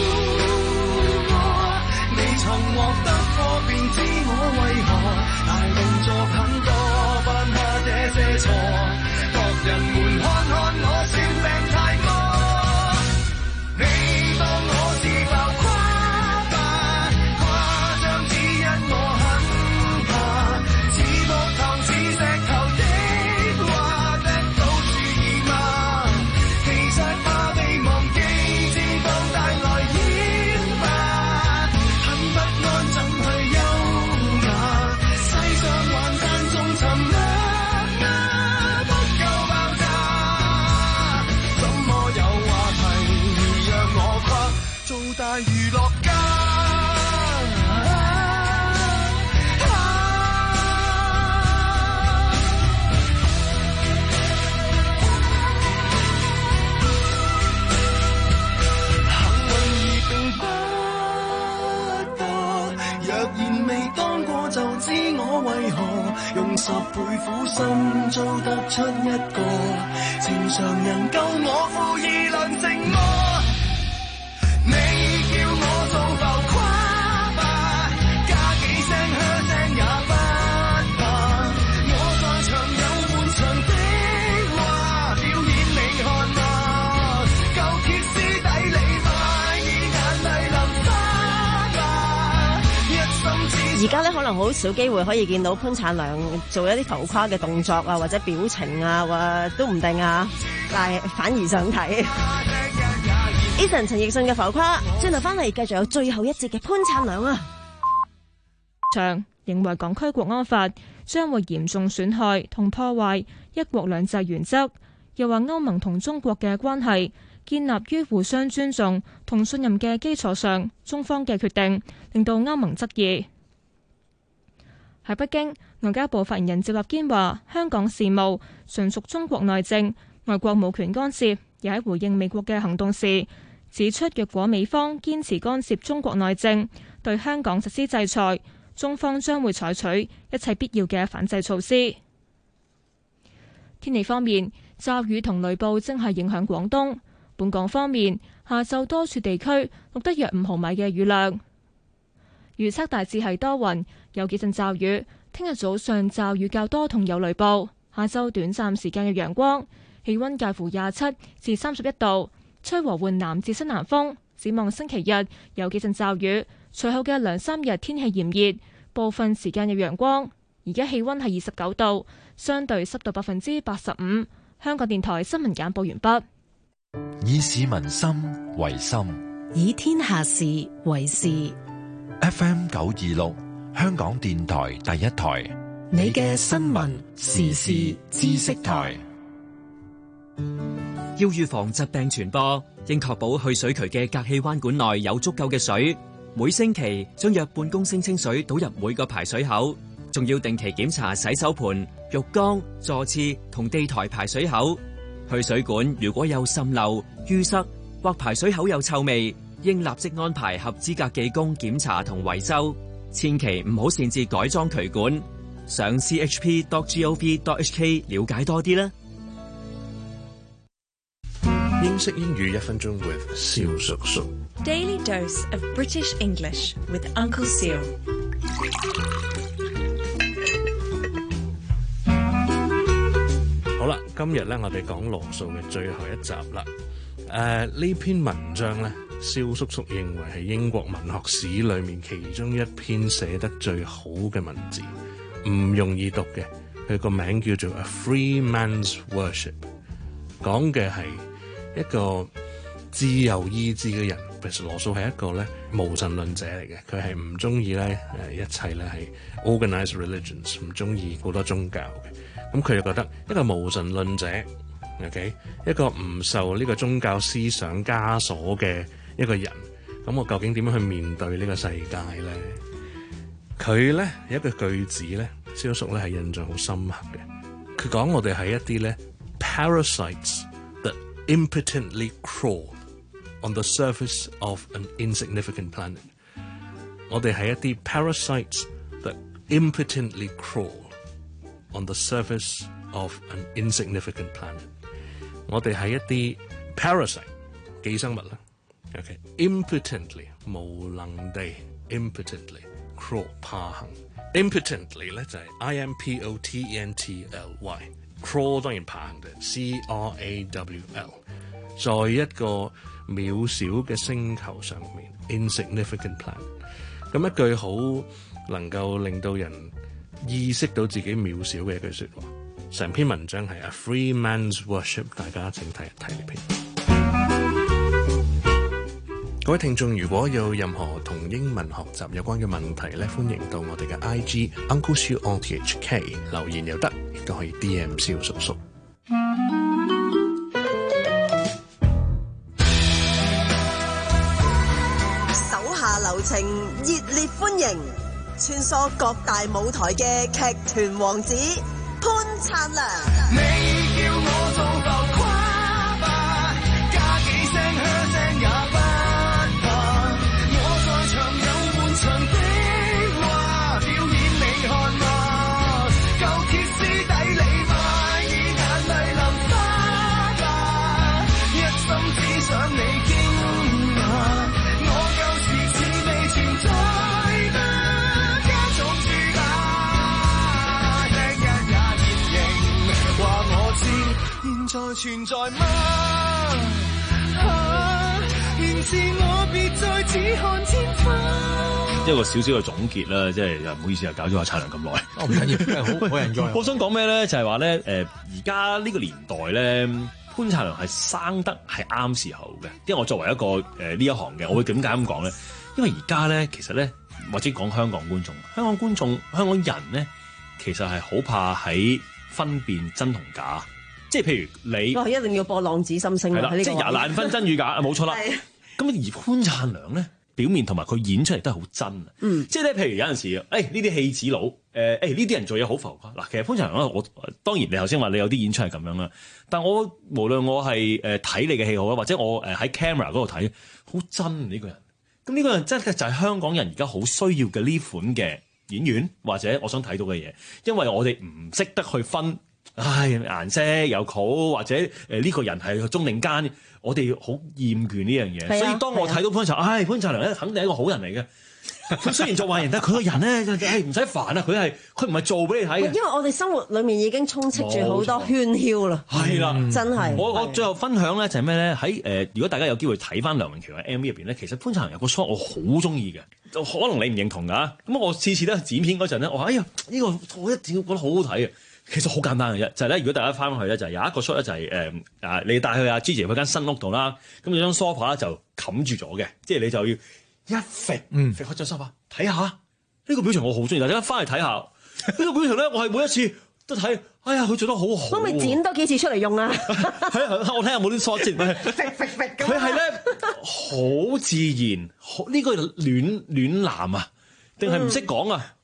過，未曾獲得過便知我為何大動作很多，犯下這些錯，各人們看看我算病太多。你當我是浮誇吧，誇張只因我很怕，似木頭似石頭的話得到注意嗎？其實怕被忘記，自放大來演吧，很不安怎去優雅，世上還讚頌沉默嗎？不夠爆炸，怎麼有話題讓我誇做大娛樂家？就知我為何用十倍苦心做得出一個正常人，夠我負義良情麼？你叫我做浮誇吧，加幾聲噓聲也不怕，我在場有滿場的話表演你看嗎？夠歇斯底里快以眼淚淋花吧，一心只而家咧可能好少機會可以見到潘燦良做一啲浮誇嘅動作啊，或者表情啊，或都唔定啊，但係反而想睇。Eason 陳奕迅嘅浮誇，轉頭翻嚟繼續有最後一節嘅潘燦良啊。 長認為港區國安法將會嚴重損害同破壞一國兩制原則，又話歐盟同中國嘅關係建立於互相尊重同信任嘅基礎上，中方嘅決定令到歐盟質疑。喺北京，外交部發言人趙立堅話：香港事務純屬中國內政，外國無權干涉。又喺回應美國嘅行動時，指出若果美方堅持干涉中國內政，對香港實施制裁，中方將會採取一切必要嘅反制措施。天氣方面，驟雨同雷暴正係影響廣東。本港方面，下晝多處地區錄得約五毫米嘅雨量。預測大致係多雲，有幾陣驟雨。聽日早上驟雨較多同有雷暴，下晝短暫時間有陽光，氣溫介乎廿七至三十一度，吹和緩南至西南風。展望星期日有幾陣驟雨，隨後嘅兩三日天氣炎熱，部分時間有陽光。而家氣溫係二十九度，相對濕度百分之八十五。香港電台新聞簡報完畢。 以市民心為心， 以天下事為事。 F M 九二六，香港電台第一台， 你嘅新聞時事知識台。 要預防疾病傳播，應確保去水渠嘅隔氣彎管內有足夠嘅水。每星期將約半公升清水倒入每個排水口。 仲要定期檢查洗手盆、浴缸、座廁同地台排水口。去水管如果有滲漏、淤塞或排水口有臭味，應立即安排合資格技工檢查同維修。千祈唔好擅自改裝渠管。上 c h p dot gov dot h k 了解多啲啦。 英式英語一分鐘 with 蕭叔叔。 Daily dose of British English with Uncle Seal。 好啦，今日咧我哋講羅素嘅最後一集啦。誒、呃、呢篇文章咧，蕭叔叔認為係英國文學史裏面其中一篇寫得最好嘅文字，唔容易讀嘅。佢個名叫做 A Free Man's Worship， 講嘅係一個自由意志嘅人。其實羅素係一個咧無神論者嚟嘅，佢係唔中意咧誒一切咧係 organized religions， 唔中意好多宗教嘅。咁佢就覺得一個無神論者 ，OK， 一個唔受呢個宗教思想枷鎖嘅一個人，咁我究竟點樣去面對呢個世界咧？佢咧有一個句子咧，蕭叔咧係印象好深刻嘅。佢講我哋係一啲咧 parasites that impotently crawl on the surface of an insignificant planet。我哋係一啲 parasites that impotently crawl on the surface of an insignificant planet。我哋係一啲 parasite 寄生物啦。OK， impotently 無能地 impotently crawl 爬行 impotently 咧就係 I M P O T E N T L Y crawl 當然爬行嘅 C R A W L， 在一個渺小嘅星球上面 insignificant planet。咁一句好能夠令到人意識到自己渺小嘅一句説話，成篇文章係 A Free Man's Worship， 大家請睇一睇呢篇。各位聽眾，如果有任何同英文學習有關嘅問題咧，歡迎到我哋嘅 I G Uncle Siu on T H K 留言又得，亦都可以 D M 蕭叔叔。 手下留情，熱烈歡迎穿梭各大舞台嘅劇團王子潘燦良。 你叫我做浮誇吧，加幾聲噓聲也不怕。我在場有滿場的話，表演你看吧，夠歇斯底里吧，以眼淚淋花吧，一心只想你驚訝，我舊時似未存在的家族主打，一日也現形，話我知現在存在嗎？啊，原是我別再只看天花。 一個少少嘅總結啦，即係又唔好意思啊，搞咗阿燦良咁耐。 哦，唔緊要，真係好好人在。 我想講咩咧？就係話咧，誒而家呢個年代咧，潘燦良係生得係啱時候嘅。因為我作為一個誒呢、呃、一行嘅，我會點解咁講咧？因為而家咧，其實咧，或者講香港觀眾，香港觀眾，香港人咧，其實係好怕喺分辨真同假。即係譬如你， 哇！一定要播浪子心聲啦， 即係廿難分真與假，冇錯啦。咁而潘燦良咧，表面同埋佢演出嚟都係好真啊！嗯，即係咧，譬如有陣時，誒呢啲戲子佬，誒誒呢啲人做嘢好浮誇。嗱，其實潘燦良咧，我當然你頭先話你有啲演出係咁樣啦，但我無論我係誒睇你嘅戲好啦，或者我誒喺 camera 嗰度睇，好真呢個人。咁呢個人真係就係香港人而家好需要嘅呢款嘅演員，或者我想睇到嘅嘢，因為我哋唔識得去分。唉，顏色又好，或者誒呢、呃這個人係中定奸，我哋好厭倦呢樣嘢。啊、所以當我睇到潘燦良，唉，潘燦良咧肯定係一個好人嚟嘅。佢雖然做壞人，但係佢個人咧，誒唔使煩啊！佢係佢唔係做俾你睇嘅。因為我哋生活裡面已經充斥住好多喧囂啦。係啦，真係。 我我最後分享咧就係咩咧？喺誒、呃，如果大家有機會睇翻梁詠琪嘅 M V 入邊咧，其實潘燦良有個 shot 我好中意嘅，就可能你唔認同㗎。咁我次次咧剪片嗰陣咧，我話哎呀呢、這個我一定覺得好好睇嘅。其實好簡單嘅啫，就係、是、咧，如果大家翻去咧，就係、是、有一個 shot 咧，就係誒啊，你帶去阿 Gigi 去間新屋度啦，咁有張 sofa 咧就冚住咗嘅，即係你就要一揈，嗯，揈開張 sofa，睇下呢、這個表情我好中意，大家翻去睇下呢個表情咧，我係每一次都睇，哎呀，佢做得好好， 可唔可以剪多幾次出嚟用啊？ 係啊，我睇下有冇啲 shot 先，佢係咧好自然，好呢、這個暖暖男啊，定係唔識講啊？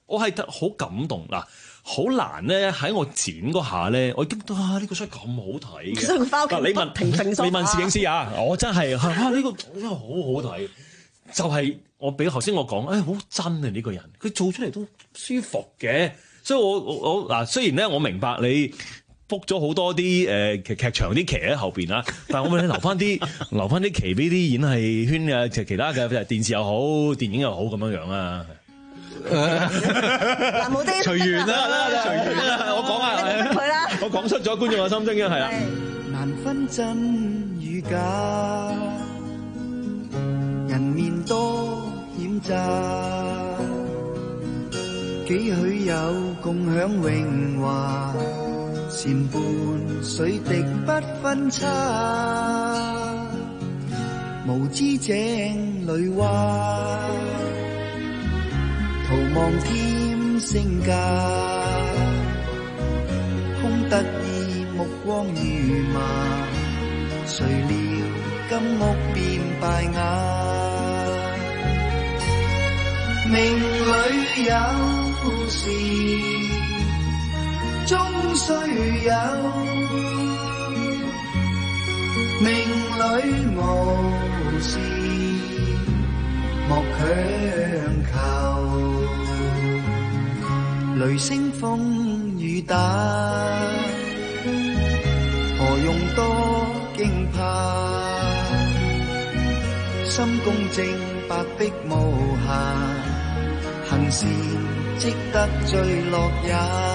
我係好感動嗱。好難咧喺我剪嗰下咧，我已經啊呢、呢個出咁好睇嘅。嗱你問你問攝影師啊，我真係啊呢個真係好好睇，就係、是、我俾頭先我講，誒、哎、好真啊呢、呢個人，佢做出嚟都舒服嘅，所以我我我嗱雖然咧我明白你 book 咗好多啲誒劇劇場啲期喺後邊啦，但係我咪留翻啲留翻啲期俾啲演藝圈嘅其其他嘅電視又好電影又好咁樣樣啊。 嗱冇啲隨緣啦，隨緣啦，我講啊， 佢啦， 我講出咗觀眾嘅心聲嘅係啦。 難分真與假，人面多險詐，幾許有共享榮華，善伴水滴不分差，無知井裏蛙。徒望添聲價，空得意目光如麻，誰料金屋變敗瓦。命裏有時，終須有；命裏無時，莫強求。雷聲風雨打，何用多驚怕？心公正白璧無瑕，行善積得最樂也。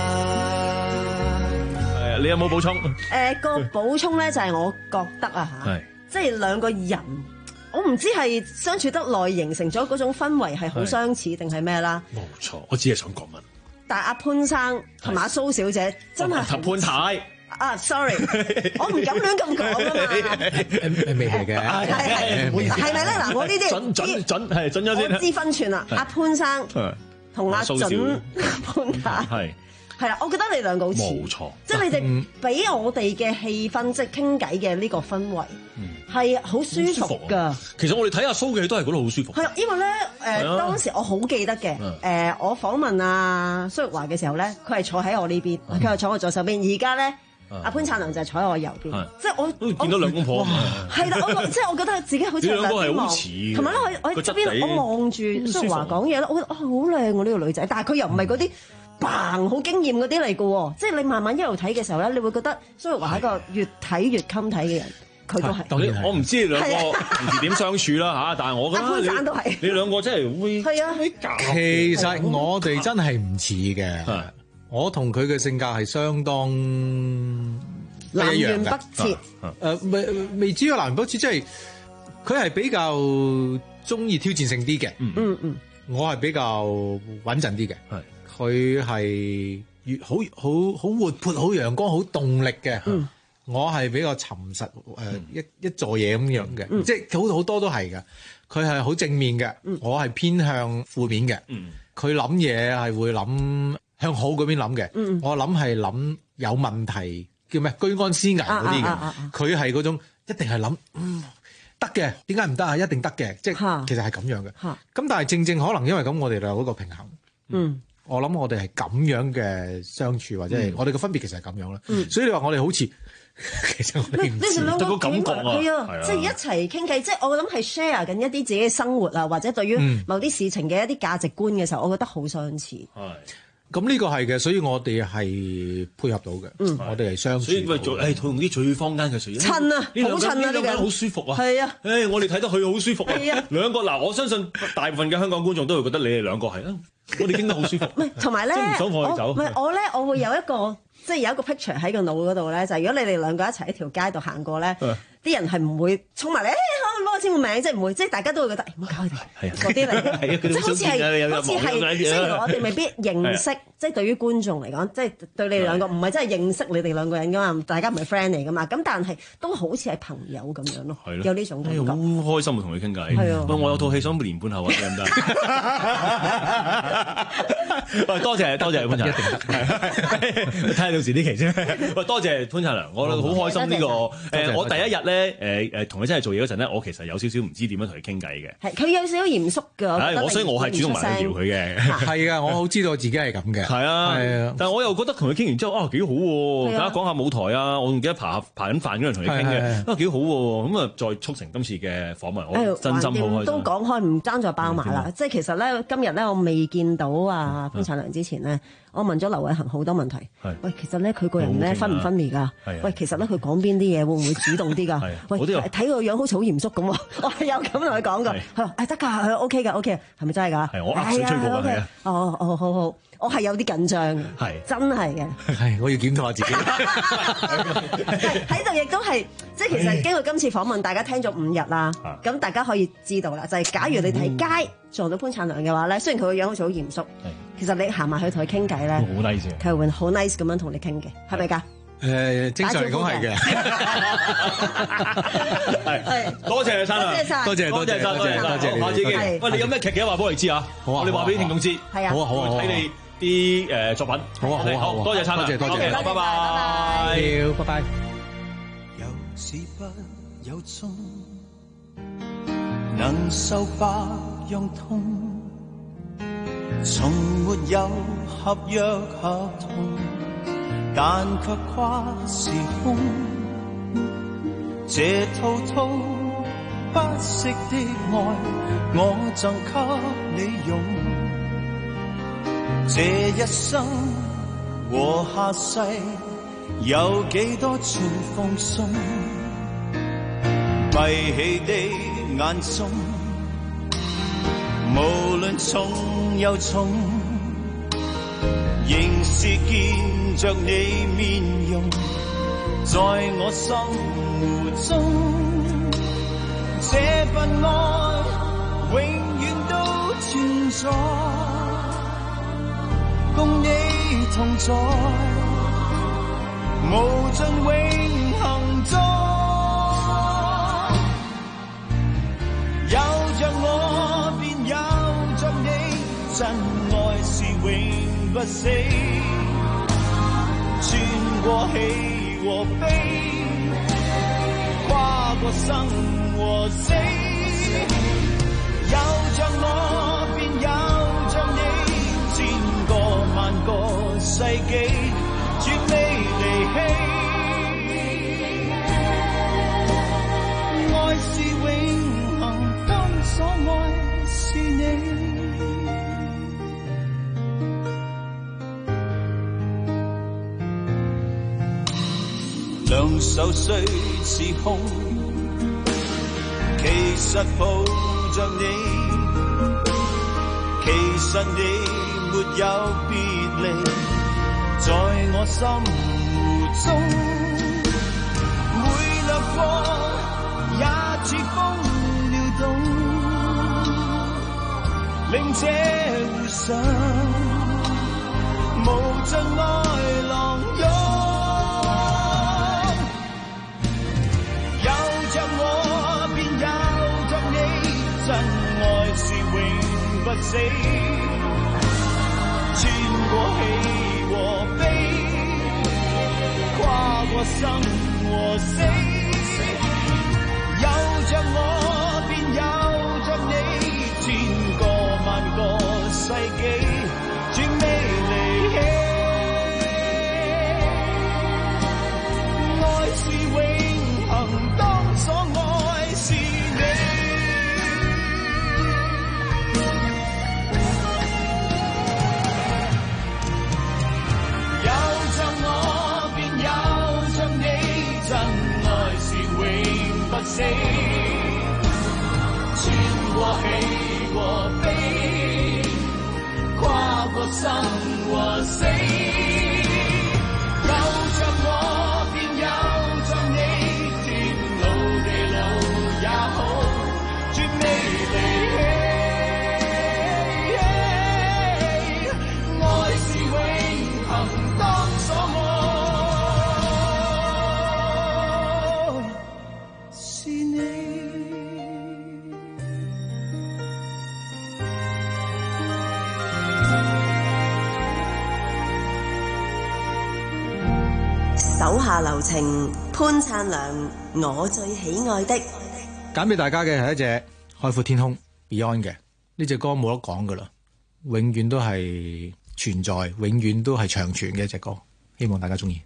誒，你有冇補充？ 誒、呃，個補充咧就係我覺得啊嚇，即係兩個人。我唔知係相處得耐形成咗嗰種氛圍係好相似定係咩啦？ 冇錯，我只係想講乜。 但係阿潘生同埋阿蘇小姐真係潘太啊 ，sorry， 我唔敢亂咁講啊嘛。 未係嘅， 係係咪咧？嗱，我呢啲準準準係準咗先。 我知分寸啦，阿潘生同阿準潘太係。係啦，我覺得你兩個好似，冇錯，即係你哋俾我哋嘅氣氛，即係傾偈嘅呢個氛圍，係好舒服㗎。 其實我哋睇阿蘇嘅都係覺得好舒服。 係啊，因為咧誒當時我好記得嘅誒，我訪問阿蘇玉華嘅時候咧，佢係坐喺我呢邊，佢係坐我左手邊。而家咧，阿潘燦良就係坐喺我右邊，即係我見到兩公婆。 係啦，我即係我覺得自己好似兩邊望，同埋咧我我側邊我望住蘇玉華講嘢咧，我覺得啊好靚喎呢個女仔，但係佢又唔係嗰啲。嘭好驚豔嗰啲嚟嘅喎，即係你慢慢一路睇嘅時候咧，你會覺得蘇玉華係一個越睇越襟睇嘅人，佢都係。當然我唔知你兩個平時點相處啦嚇，但係我覺得你潘都係你兩個真係會係啊。 其實我哋真係唔似嘅，我同佢嘅性格係相當南轅北轍。 誒未未至於南轅北轍，即係佢係比較中意挑戰性啲嘅。 嗯嗯， 我係比較穩陣啲嘅。係。佢係越好好好活潑、好陽光、好動力嘅。嗯、我係比較沉實誒、呃嗯、一一座嘢咁樣嘅，嗯、即係好好多都係嘅。佢係好正面嘅，嗯、我係偏向負面嘅。佢諗嘢係會諗向好嗰邊諗嘅。嗯、我諗係諗有問題叫咩居安思危嗰啲嘅。佢係嗰種一定係諗嗯得嘅，點解唔得啊？一定得嘅，即係、啊、其實係咁樣嘅。咁、啊、但係正正可能因為咁，我哋有嗰個平衡。嗯。我諗我哋係咁樣嘅相處，或者係我哋嘅分別其實係咁樣啦。嗯、所以你話我哋好似，其實我哋唔似， 得個感覺啊， 係啊，即係一齊傾偈，即係我諗係 share 緊一啲自己嘅生活啊，或者對於某啲事情嘅一啲價值觀嘅時候，我覺得好相似。係、嗯， 咁呢個係嘅，所以我哋係配合到嘅。嗯，我哋係相處。所以咪做誒，用啲最坊間嘅水。 襯啊，好襯啊，呢個好舒服啊。 係啊， 誒，我哋睇得佢好舒服啊。係啊，兩個嗱，我相信大部分嘅香港觀眾都會覺得你哋兩個係啊。我哋傾得好舒服，唔係同埋咧，唔想放佢走。 唔係我咧，我會有一個即係有一個 picture 喺個腦嗰度咧，就係、是、如果你哋兩個一齊喺條街度行過咧，啲人係唔會衝埋嚟，誒可唔可以攞簽個名？即係唔會，即係大家都會覺得唔好搞佢哋嗰啲嚟，即係好似係好似係，雖然我哋未必認識，即係對於觀眾嚟講，即係對你哋兩個唔係真係認識你哋兩個人噶嘛，大家唔係 friend 嚟噶嘛，咁但係都好似係朋友咁樣咯，有呢種感覺。好開心啊，同你傾偈。係啊，我有套戲想年半後揾你咁得。喂，多謝多謝潘燦良，一定得。睇下到時呢期先。喂，多謝潘燦良，我好開心呢個誒，我第一日咧誒誒同你真係做嘢嗰陣咧，我其實有。 有少少唔知點樣同佢傾偈嘅。 係佢有少少嚴肅㗎。 係，我所以我係主動埋去撩佢嘅。 係啊，我好知道自己係咁嘅。 係啊，係啊。但係我又覺得同佢傾完之後啊幾好喎，大家講下舞台啊，我仲記得爬爬緊飯嗰陣同佢傾嘅，啊幾好喎，咁啊再促成今次嘅訪問，我真心好開心。 都講開唔爭在爆埋啦，即係其實咧今日咧我未見到啊潘燦良之前咧，我問咗劉偉恒好多問題。喂，其實咧佢個人咧分唔分裂㗎？喂，其實咧佢講邊啲嘢會唔會主動啲㗎？喂，睇個樣好似好嚴肅咁喎，我係有咁同佢講㗎。佢話誒得㗎，佢 OK 㗎 OK，係咪真係㗎？ 係我呃水吹過㗎，係啊。 哦哦好好，我係有啲緊張嘅，係真係嘅。 係我要檢討下自己。 喺度亦都係，即係其實經過今次訪問，大家聽咗五日啦，咁大家可以知道啦，就係假如你喺街撞到潘燦良嘅話咧，雖然佢個樣好似好嚴肅，其實你行埋去同佢傾偈咧， 好 nice， 佢會好 nice 咁樣同你傾嘅，係咪㗎？ 誒，正常嚟講係嘅。 係，多謝燦良， 多謝多謝多謝多謝多謝， 下次見。喂，你有咩劇嘅話俾我哋知啊？好啊，我哋話俾啲聽眾知。 係啊， 好啊好啊， 睇你啲誒作品。好啊好啊好，多謝燦良， 多謝多謝， 好，拜拜， 拜拜。 有始不有終，能受百樣痛，從沒有合約合同。但卻跨時空，這套套不息的愛，我贈給你用。這一生和下世，有幾多串奉送？閉起的眼中，無論重又重，仍是見着你面容，在我心湖中，這份愛永遠都存在，共你同在，無盡永恆中，有着我便有着你，真愛是永不死。穿過喜和悲，跨過生和死，有着我便有着你，千個萬個世紀，絕未離棄。愛是永恆，當所愛是你。兩手雖似空，其實抱着你，其實你沒有別離，在我心湖中，每掠過也似風撩動，令這湖上無盡愛浪湧。不死，穿過喜和悲，跨過生和死，有着我便有着你，千個萬個世紀，絕未離棄。愛是永恆，當所愛是你。死，穿過喜和悲，跨過生和死，有着我便有着你，天路地路也好，絕未離棄。愛是永恆，當所愛。 手下留情，潘燦良，我最喜愛的。 揀俾大家嘅係一隻海闊天空 Beyond 嘅呢隻歌，冇得講噶啦，永遠都係存在，永遠都係長存嘅一隻歌，希望大家中意。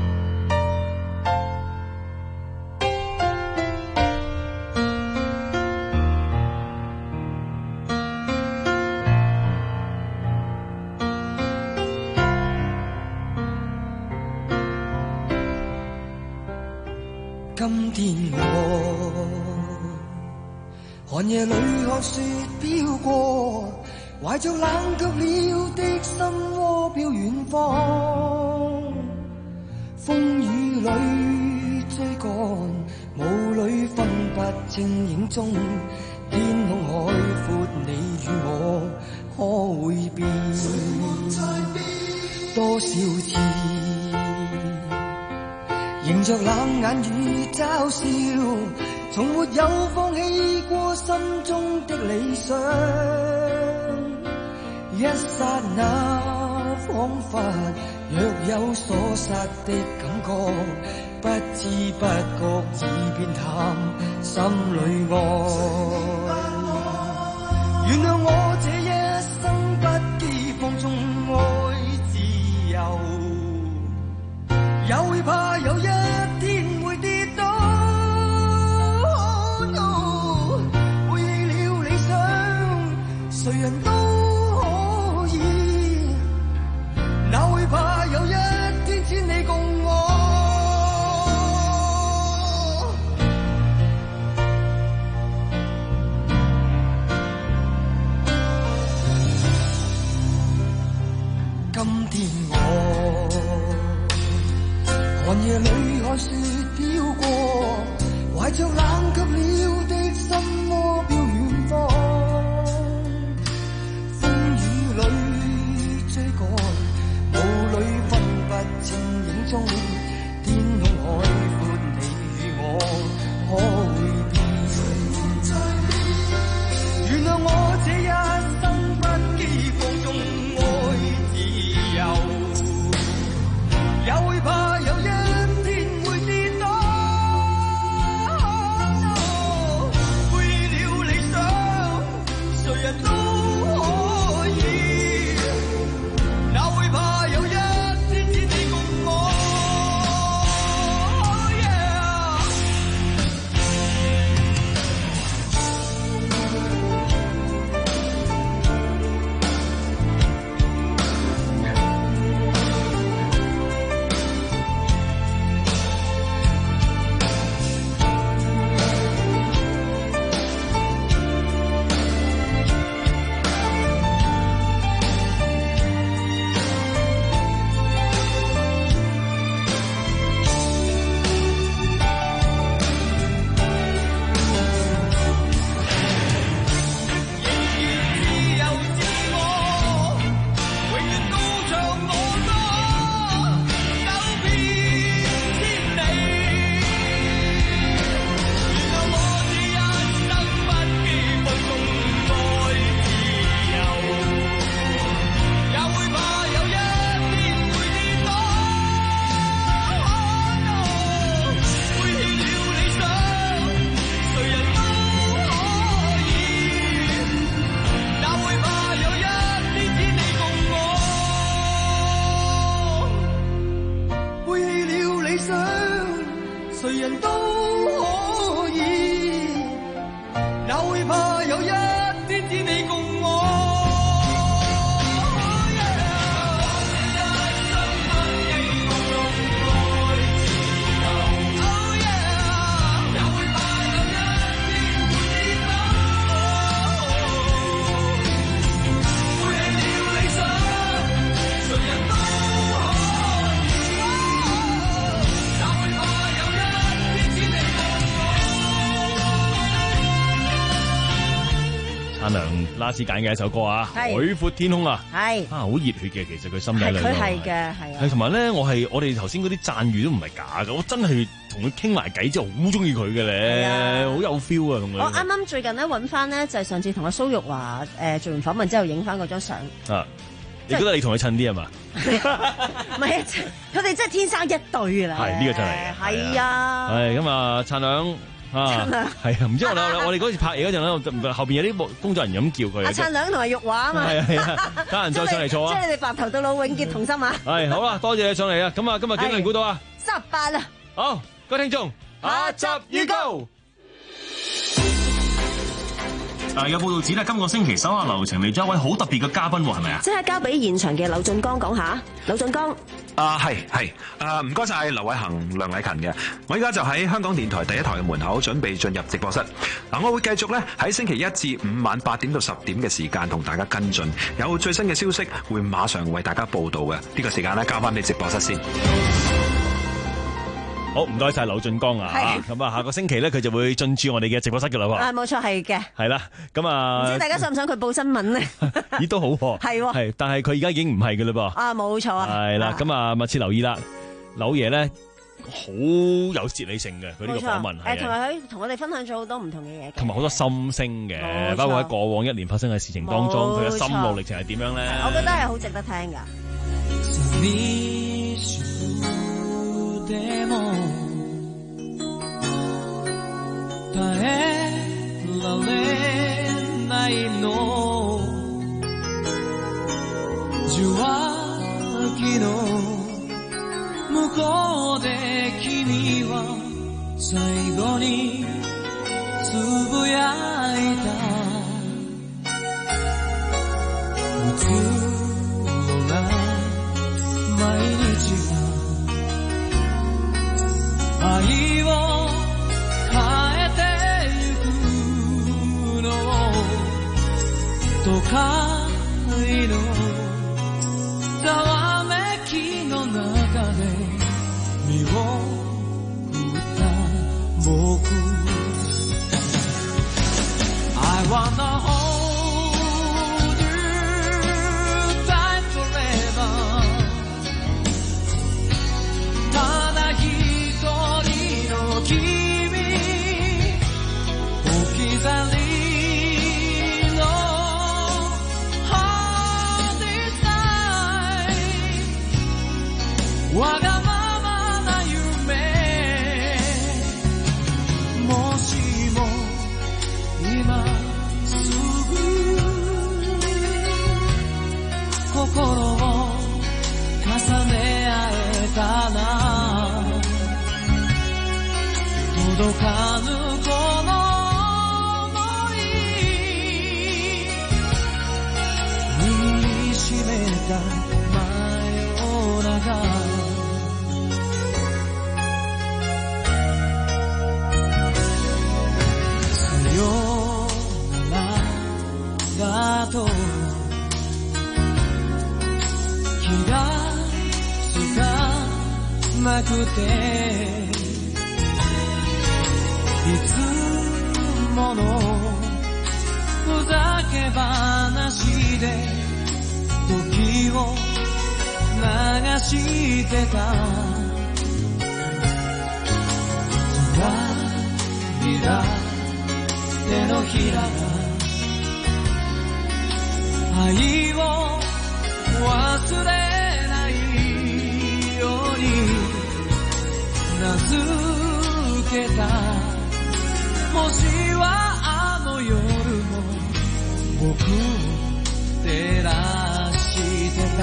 今天我寒夜裏看雪飄過，懷着冷卻了的心窩飄遠方，風雨裏追趕，霧裏分不清影蹤，天空海闊，你與我可會變？多少次迎着冷眼與嘲笑，從沒有放棄過心中的理想。一剎那彷彿若有所失的感覺，不知不覺已變淡心裏愛。原諒我這一生不羈放縱愛自由，也會怕有一天會跌倒。Oh no， 背棄了理想，誰人都可以，哪會怕有一天只你共我。今天我寒夜裏看雪飄過，懷着冷卻了的心窩飄遠方，風雨裏追趕，霧裏分不清影蹤，天空海闊，你與我可會變？原諒我這一生不羈放縱愛自由，也會怕有一天會跌倒。背棄了理想，誰人都可以，哪會怕有一天只你共我。 拉斯揀嘅一首歌啊，海闊天空啊， 係啊好熱血嘅，其實佢心底裏佢係嘅，係啊。 係同埋咧，我係我哋頭先嗰啲讚譽都唔係假嘅，我真係同佢傾埋偈之後好中意佢嘅咧，好有 feel 啊同佢。 我啱啱最近咧揾翻咧，就係上次同阿蘇玉華誒做完訪問之後影翻嗰張相。 啊，你覺得你同佢襯啲係嘛？ 唔係啊，佢哋真係天生一對啦。 係呢個真係。 係啊。 係咁啊，燦亮。 啊，係啊，唔知我哋我哋嗰次拍嘢嗰陣咧，後邊有啲工作人員咁叫佢。 阿燦良同埋玉華啊嘛。 係啊係啊，得閒再上嚟坐啊。 即係你哋白頭到老，永結同心啊！ 係好啦，多謝你上嚟啊！咁啊，今日幾多人估到啊？ 十八啊！ 好，各位聽眾，下集預告。誒有報道指咧，今個星期手下留情嚟咗一位好特別嘅嘉賓喎，係咪啊？ 即係交俾現場嘅柳俊江講下。柳俊江， 啊係係，誒唔該晒劉偉恒、梁禮勤嘅。我依家就喺香港電台第一台嘅門口，準備進入直播室。嗱，我會繼續咧喺星期一至五晚八點到十點嘅時間同大家跟進，有最新嘅消息會馬上為大家報道嘅。呢、這個時間咧交翻俾直播室先。 好，唔該晒柳俊江啊！咁啊，下個星期咧，佢就會進駐我哋嘅直播室嘅啦喎。 啊，冇錯，係嘅。 係啦，咁啊， 唔知大家想唔想佢報新聞咧？ 咦，都好喎。 係喎。 係，但係佢而家已經唔係嘅嘞噃。 啊，冇錯啊。 係啦，咁啊，密切留意啦。柳爺咧，好有哲理性嘅，佢呢個訪問係。 誒，同埋佢同我哋分享咗好多唔同嘅嘢。 同埋好多心聲嘅，包括喺過往一年發生嘅事情當中，佢嘅心路歷程係點樣咧？ 我覺得係好值得聽㗎。 耐えられないの受話器の向こうで君は最後につぶやいた普通な毎日が愛を変えて都会のざわめきの中で身を振った僕 I wanna hold you tight forever ただ一人の君置き去りわがままな夢もしも今すぐ心を重ね合えたら届かぬこの想い握りしめた真夜中さよならだと気がつかなくていつものふざけ話で時を流してた涙手のひらが愛を忘れないように名付けた星はあの夜も僕を照らしてた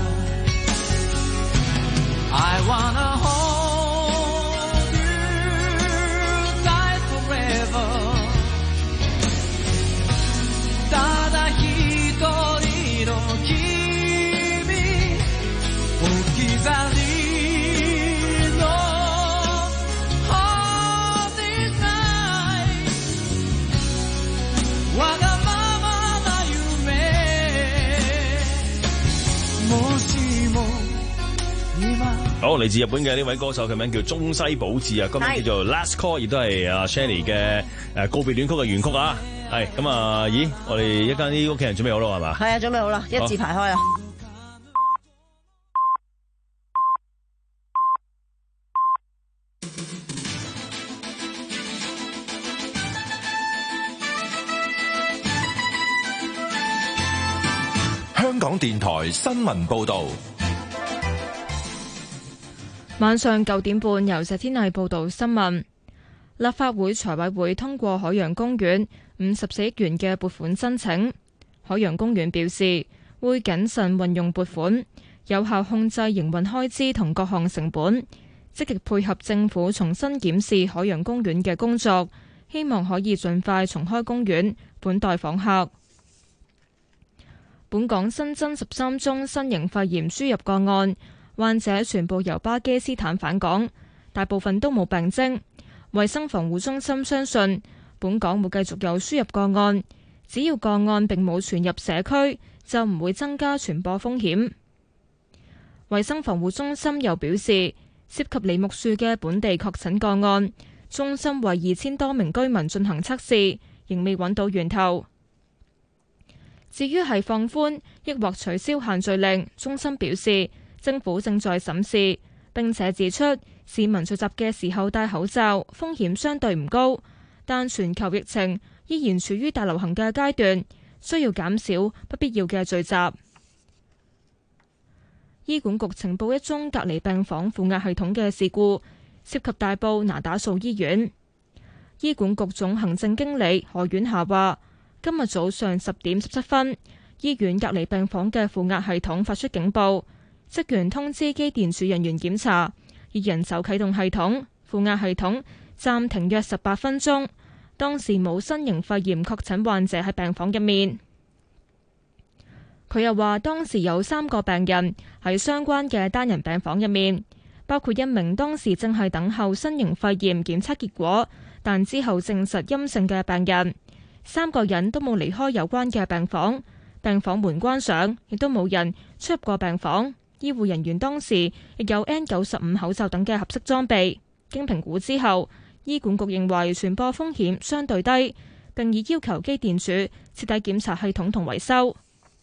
I wanna hold you tight forever ただ一人の君置き去りの Hold it tight わがままな夢もしも好，嚟自日本嘅呢位歌手，佢名叫中西保志啊，歌名叫做 Last Call， 亦都係阿 Shirley 嘅誒告別戀曲嘅原曲啊。係咁啊，咦，我哋一間啲屋企人準備好啦，係嘛？ 係啊，準備好啦，一字排開啊！ 香港電台新聞報導。 晚上九點半，由石天麗報道新聞。 立法會財委會通過海洋公園五十四億元嘅撥款申請。海洋公園表示會謹慎運用撥款，有效控制營運開支同各項成本，積極配合政府重新檢視海洋公園嘅工作，希望可以盡快重開公園，款待訪客。本港新增十三宗新型肺炎輸入個案，患者全部由巴基斯坦返港，大部分都冇病徵。衛生防護中心相信本港會繼續有輸入個案，只要個案並冇傳入社區，就唔會增加傳播風險。衛生防護中心又表示，涉及梨木樹嘅本地確診個案，中心為二千多名居民進行測試，仍未揾到源頭。至於係放寬抑或取消限聚令，中心表示政府正在審視，並且指出市民聚集嘅時候戴口罩風險相對唔高，但全球疫情依然處於大流行嘅階段，需要減少不必要嘅聚集。醫管局呈報一宗隔離病房負壓系統嘅事故，涉及大埔那打素醫院。醫管局總行政經理何婉霞話，今日早上十點十七分，醫院隔離病房嘅負壓系統發出警報，職員通知機電署人員檢查，以人手啟動系統，負壓系統暫停約十八分鐘。當時冇新型肺炎確診患者喺病房入面。佢又話，當時有三個病人喺相關嘅單人病房入面，包括一名當時正係等候新型肺炎檢測結果，但之後證實陰性嘅病人。三個人都冇離開有關嘅病房，病房門關上，亦都冇人出入過病房。醫護人員當時亦有 N 九十五 口罩等嘅合適裝備。經評估之後，醫管局認為傳播風險相對低，並已要求機電署徹底檢查系統同維修。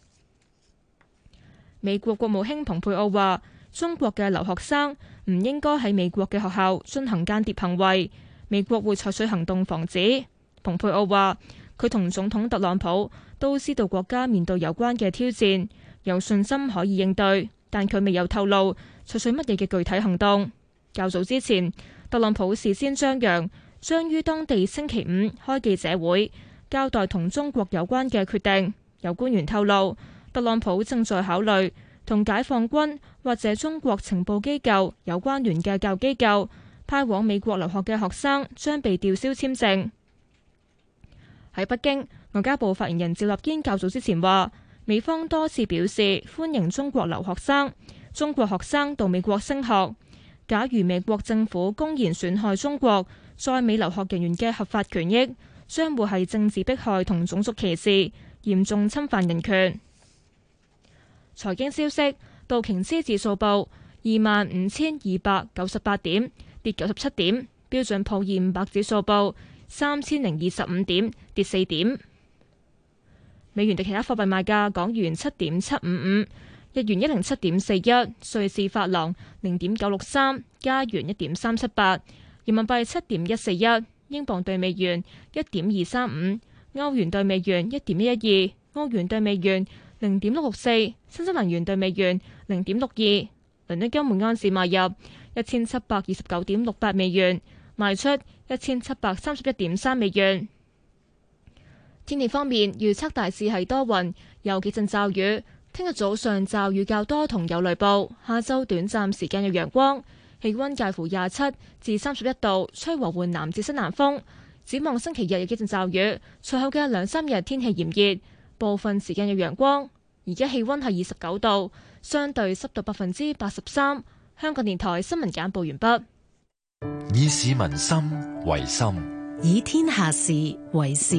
美國國務卿蓬佩奧話，中國嘅留學生唔應該喺美國嘅學校進行間諜行為，美國會採取行動防止。蓬佩奧話，佢同總統特朗普都知道國家面對有關嘅挑戰，有信心可以應對，但佢未有透露採取乜嘢嘅具體行動。較早之前，特朗普事先張揚將於當地星期五開記者會，交代同中國有關嘅決定。有官員透露，特朗普正在考慮同解放軍或者中國情報機構有關聯嘅教育機構派往美國留學嘅學生將被吊銷簽證。喺北京，外交部發言人趙立堅較早之前話，美方多次表示歡迎中國留學生、中國學生到美國升學。假如美國政府公然損害中國在美留學人員嘅合法權益，將會係政治迫害同種族歧視，嚴重侵犯人權。財經消息，道瓊斯指數報二萬五千二百九十八點，跌九十七點；標準普爾五百指數報三千零二十五點，跌四點。美元對其他貨幣賣價：港元七點七五五，日元一零七點四一，瑞士法郎零點九六三，加元一點三七八，人民幣七點一四一，英鎊對美元一點二三五，歐元對美元一點一一二，澳元對美元零點六六四，新西蘭元對美元零點六二。倫敦金每安士買入一千七百二十九點六八美元，賣出一千七百三十一點三美元。天氣方面，預測大致係多雲，有幾陣驟雨。聽日早上驟雨較多同有雷暴，下晝短暫時間有陽光，氣溫介乎廿七至三十一度，吹和緩南至西南風。展望星期日有幾陣驟雨，隨後嘅兩三日天氣炎熱，部分時間有陽光。而家氣溫係二十九度，相對濕度百分之八十三。香港電台新聞簡報完畢。 以市民心為心， 以天下事為事。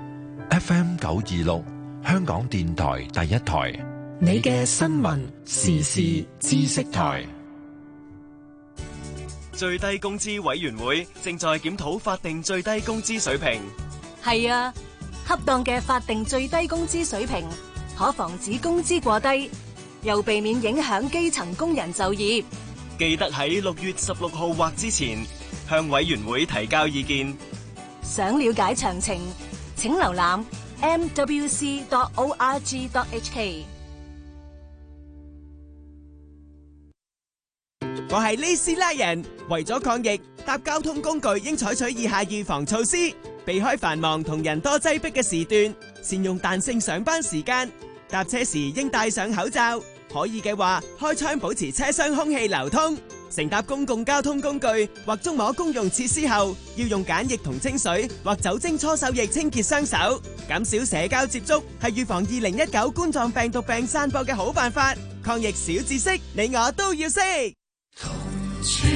F M 九二六，香港電台第一台， 你嘅新聞時事知識台。 最低工資委員會正在檢討法定最低工資水平。 係啊，恰當嘅法定最低工資水平，可防止工資過低，又避免影響基層工人就業。 記得喺六月十六號或之前向委員會提交意見。 想了解詳情，請瀏覽 m w c dot org dot h k。 我係呢斯拉人，為咗抗疫，搭交通工具應採取以下預防措施：避開繁忙同人多擠迫嘅時段，善用彈性上班時間，搭車時應戴上口罩，可以嘅話開窗保持車廂空氣流通。乘搭公共交通工具或觸摸公用設施後，要用梘液同清水或酒精搓手液清潔雙手，減少社交接觸係預防二零一九冠狀病毒病散播嘅好辦法。抗疫小知識，你我都要識。 同處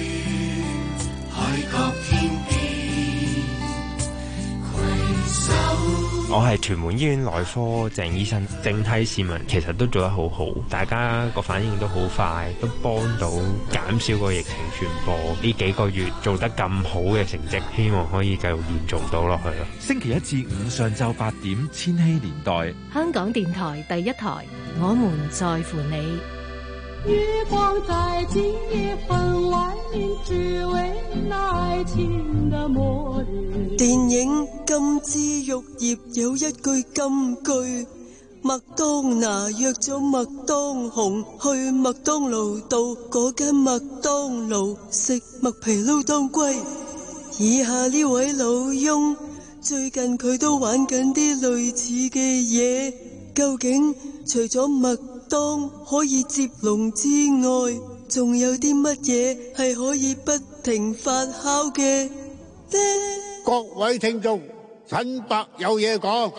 海角天邊攜手。 我係屯門醫院內科鄭醫生，整體市民其實都做得好好，大家個反應都好快，都幫到減少個疫情傳播。呢幾個月做得咁好嘅成績，希望可以繼續延續到落去咯。 星期一至五上晝八點，千禧年代， 香港電台第一台，我們在乎你。 月光在今夜分外明，只為那愛情的末日。 電影《金枝玉葉》有一句金句：麥當娜約咗麥當雄去麥當勞道嗰間麥當勞食麥皮撈當歸。以下呢位老翁最近佢都玩緊啲類似嘅嘢，究竟除咗麥當可以接龍之外，仲有啲乜嘢係可以不停發酵嘅呢？ 各位聽眾，陳伯有嘢講。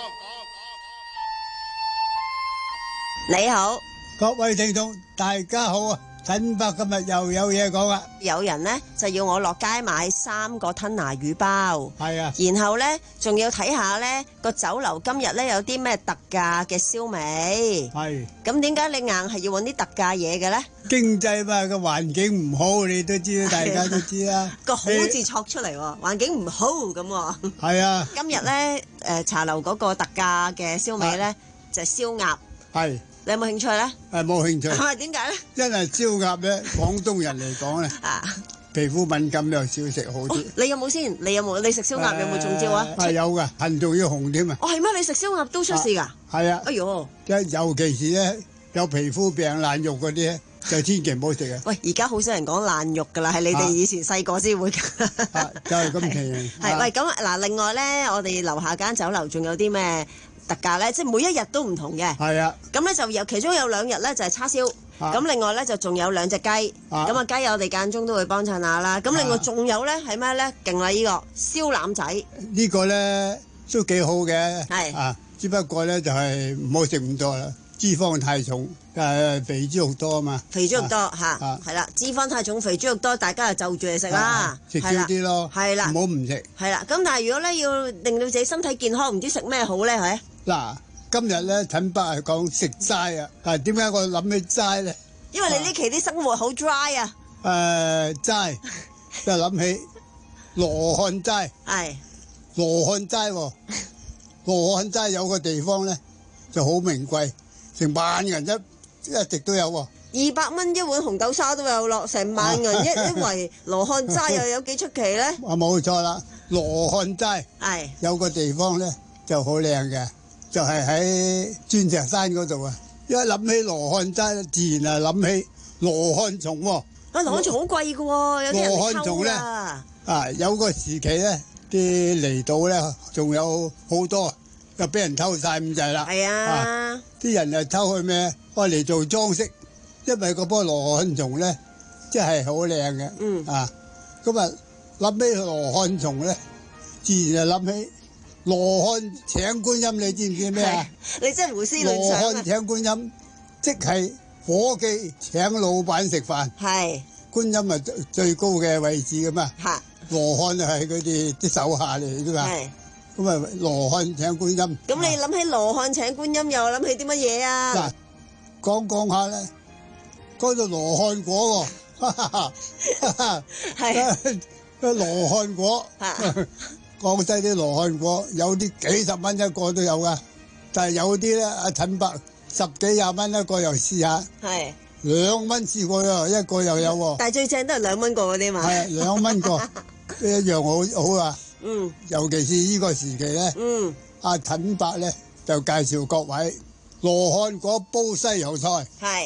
你好， 各位聽眾，大家好啊！陳伯今日又有嘢講啦。 有人呢就要我落街買三個吞拿魚包， 係啊， 然後呢仲要睇下呢個酒樓今日呢有啲咩特價嘅燒味。 係。 咁點解你硬係要揾啲特價嘢嘅呢？ 經濟嘛，個環境唔好，你都知，大家都知啦。 個好字戳出嚟喎，環境唔好咁。 係啊。 今日呢誒茶樓嗰個特價嘅燒味呢就係燒鴨。 係。 你有冇興趣咧？ 誒冇興趣。 係點解咧？ 因為燒鴨咧，廣東人嚟講咧，皮膚敏感又少食好啲。 你有冇先？你有冇？你食燒鴨有冇中招啊？ 係有㗎，痕仲要紅添啊！ 哦係咩？你食燒鴨都出事㗎？ 係啊！ 哎呦！ 尤其是咧有皮膚病爛肉嗰啲咧，就千祈唔好食啊！ 喂，而家好少人講爛肉㗎啦，係你哋以前細個先會㗎。 就係咁情形。 係喂，咁嗱，另外咧，我哋樓下間酒樓仲有啲咩特價咧？即係每一日都唔同嘅。 係啊。 咁咧就有其中有兩日咧就係叉燒，咁另外咧就仲有兩隻雞，咁啊雞我哋間中都會幫襯下啦。咁另外仲有咧係咩咧？勁啦！呢個燒腩仔。 呢個咧都幾好嘅。 係。 啊，只不過咧就係唔好食咁多啦。脂肪太重，誒肥豬肉多啊嘛。 肥豬肉多嚇，係啦，脂肪太重，肥豬肉多，大家就就住嚟食啦。 食少啲咯， 係啦， 唔好唔食。 係啦，咁但係如果咧要令到自己身體健康，唔知食咩好咧，係？ 嗱，今日咧陳伯係講食齋啊，但係點解我諗起齋咧？ 因為你呢期啲生活好 dry 啊。 誒齋，就諗起羅漢齋。係。羅漢齋喎，羅漢齋有個地方咧就好名貴。成萬人一一直都有喎， 二百蚊一碗紅豆沙都有落，成萬人一一圍羅漢齋又有幾出奇咧？ 啊冇錯啦，羅漢齋係有個地方咧就好靚嘅，就係喺鑽石山嗰度啊！一諗起羅漢齋，自然係諗起羅漢松喎。 啊，羅漢松好貴㗎喎，有啲人嚟偷㗎。 啊，有個時期咧，啲離島咧仲有好多。又俾人偷晒咁滯啦！ 係啊！ 啲人又偷去咩？愛嚟做裝飾，因為嗰棵羅漢松咧，即係好靚嘅。嗯啊，咁啊諗起羅漢松咧，自然就諗起羅漢請觀音。你知唔知咩啊？ 你真係胡思亂想啊！ 羅漢請觀音，即係伙計請老闆食飯。係觀音係最最高嘅位置噶嘛？嚇！羅漢就係佢哋啲手下嚟㗎嘛。係。咁啊，羅漢請觀音。 咁你諗起羅漢請觀音，又諗起啲乜嘢啊？ 嗱，講講下咧，講到羅漢果喎，係個羅漢果，廣西啲羅漢果有啲幾十蚊一個都有噶，但係有啲咧，阿陳伯十幾廿蚊一個又試下，係兩蚊試過又一個又有喎。 但係最正都係兩蚊個嗰啲嘛。 係兩蚊個，一樣好好啊。嗯，尤其是呢個時期咧，嗯，阿陳伯咧就介紹各位羅漢果煲西洋菜，係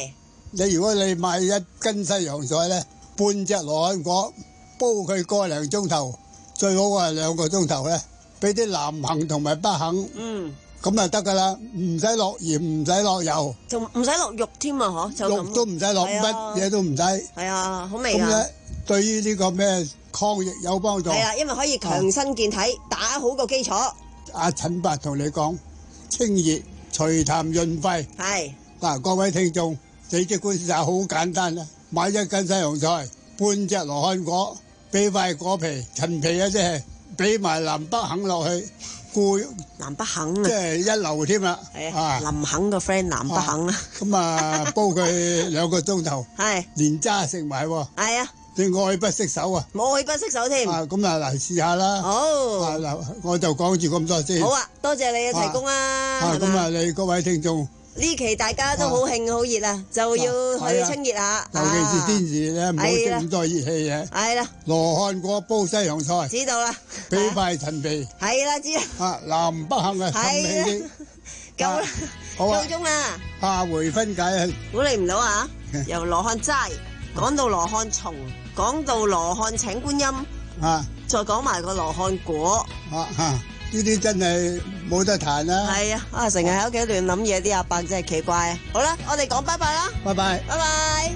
你如果你買一斤西洋菜咧，半隻羅漢果煲佢個零鐘頭，最好係兩個鐘頭咧，俾啲南杏同埋北杏， 嗯， 咁就得噶啦，唔使落鹽，唔使落油， 仲唔使落肉添啊！嗬，就肉都唔使落，乜嘢都唔使。 係啊，好味啊！ 咁咧，對於呢個咩抗疫有幫助。 係啊，因為可以強身健體，打好個基礎。 阿陳伯同你講，清熱除痰潤肺。 係嗱，各位聽眾，你即管就好簡單啦，買一斤西洋菜，半隻羅漢果，俾塊果皮陳皮啊，即係俾埋南北杏落去，固南北杏啊， 即係一流添啦。 係啊，林杏個 friend 南北杏啊。 咁啊，煲佢兩個鐘頭， 係連渣食埋喎。 係啊。 你愛不釋手啊！ 冇愛不釋手添。 啊，咁啊嚟試下啦。 好。 啊嗱，我就講住咁多先。 好啊，多謝你嘅提供啊。 啊，咁啊，你各位聽眾。 呢期大家都好興好熱啊，就要去清熱下。 尤其是天時咧，唔好食咁多熱氣嘢。 係啦。 羅漢果煲西洋菜。 知道啦。 俾塊陳皮。 係啦，知啦。 啊，南北杏啊，陳皮。 夠啦。 好啊。 夠鐘啦。 下回分解啊。 估你唔到啊！由羅漢齋講到羅漢松。講到羅漢請觀音，啊，再講埋個羅漢果， 啊嚇，呢啲真係冇得彈啦。 係啊，啊成日喺屋企亂諗嘢，啲阿伯真係奇怪啊！好啦，我哋講拜拜啦， 拜拜， 拜拜。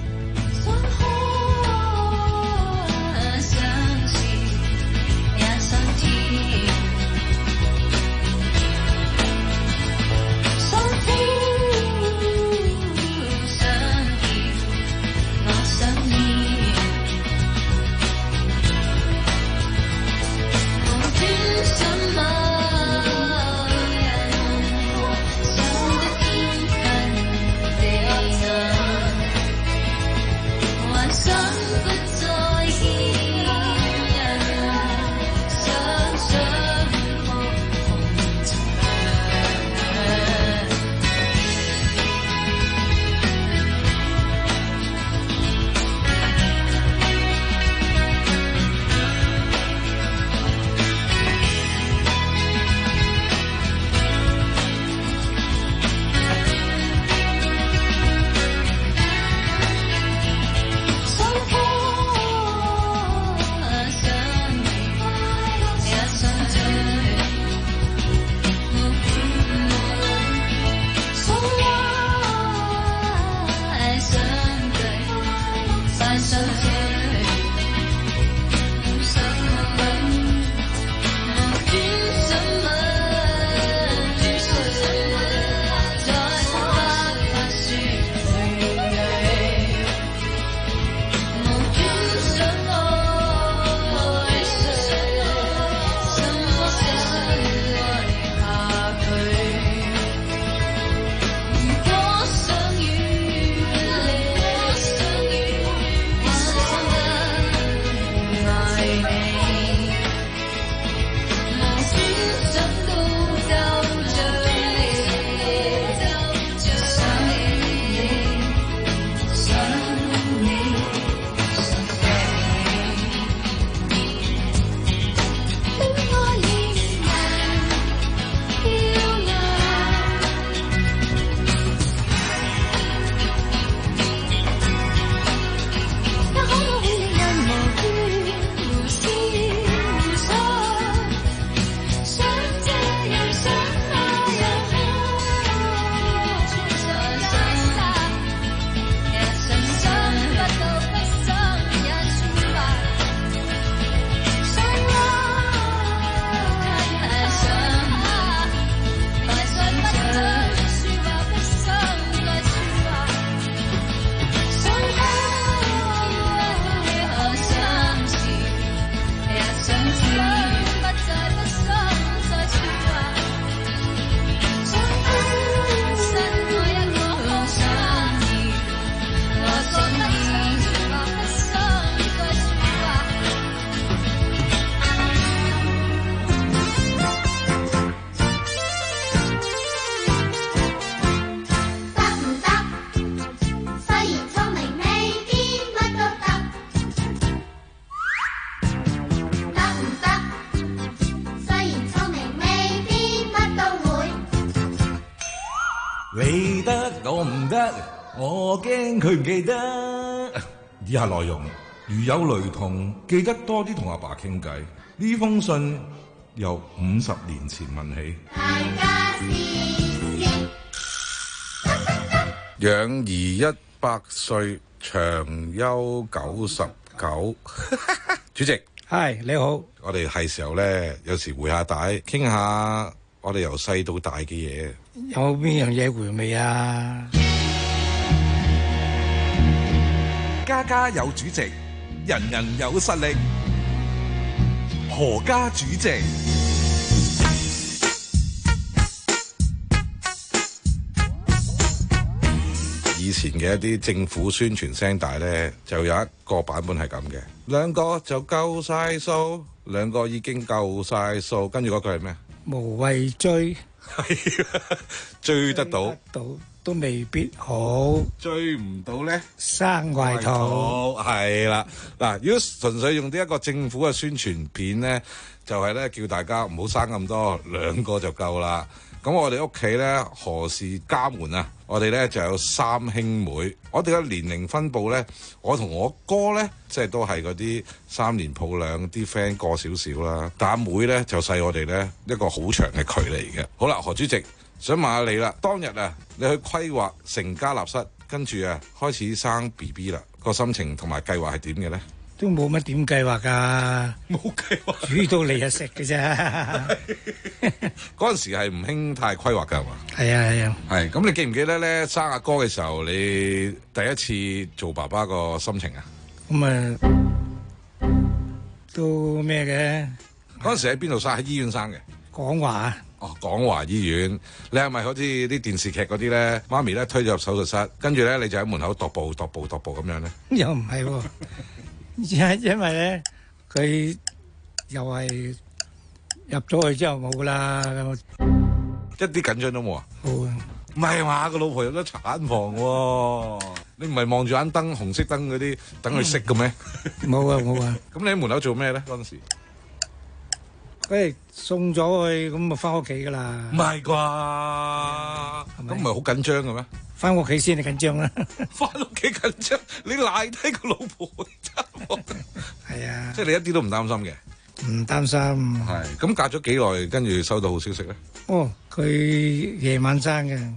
我驚佢唔記得。以下內容如有雷同，記得多啲同阿爸傾偈。呢封信由五十年前問起。 養兒一百歲，長憂九十九。主席， 係你好。 我哋係時候咧，有時回下帶，傾下我哋由細到大嘅嘢。 有邊樣嘢回味啊？ 家家有主席，人人有實力。何家主席。 以前嘅一啲政府宣傳聲帶咧，就有一個版本係咁嘅，兩個就夠晒數，兩個已經夠晒數，跟住嗰句係咩？ 無謂追， 追得到， 追得到都未必好， 追唔到咧， 生壞肚。 係啦，嗱，如果純粹用呢一個政府嘅宣傳片咧，就係咧叫大家唔好生咁多，兩個就夠啦。咁我哋屋企咧何氏家門啊，我哋咧就有三兄妹，我哋嘅年齡分佈咧，我同我哥咧即係都係嗰啲三年抱兩啲 friend 過少少啦，但阿妹咧就細我哋咧一個好長嘅距離嘅。好啦，何主席想問下你啦，當日啊你去規劃成家立室，跟住啊開始生 B B 啦，個心情同埋計劃係點嘅咧？ 都冇乜點計劃㗎， 冇計劃， 煮到嚟就食嘅啫。 嗰陣時係唔興太規劃㗎嘛？ 係啊係啊。 係咁，你記唔記得咧生阿哥嘅時候，你第一次做爸爸個心情啊？ 咁啊，都咩嘅？ 嗰陣時喺邊度生？喺醫院生嘅。 廣華。 哦，廣華醫院。你係咪好似啲電視劇嗰啲咧？媽咪咧推咗入手術室，跟住咧你就喺門口踱步踱步踱步咁樣咧？ 又唔係喎。因因為咧，佢又係入咗去之後冇啦， 一啲緊張都冇啊！ 冇啊！ 唔係嘛，個老婆入咗產房喎，你唔係望住盞燈紅色燈嗰啲等佢熄嘅咩？ 冇啊冇啊！ 咁你喺門口做咩咧？嗰陣時， 佢送咗去，咁就翻屋企噶啦。 唔係啩？咁唔係好緊張嘅咩？ 翻屋企先係緊張啦， 翻屋企緊張，你賴低個老婆真係， 係啊， 即係你一啲都唔擔心嘅， 唔擔心。 係咁隔咗幾耐，跟住收到好消息咧？ 哦，佢夜晚生嘅，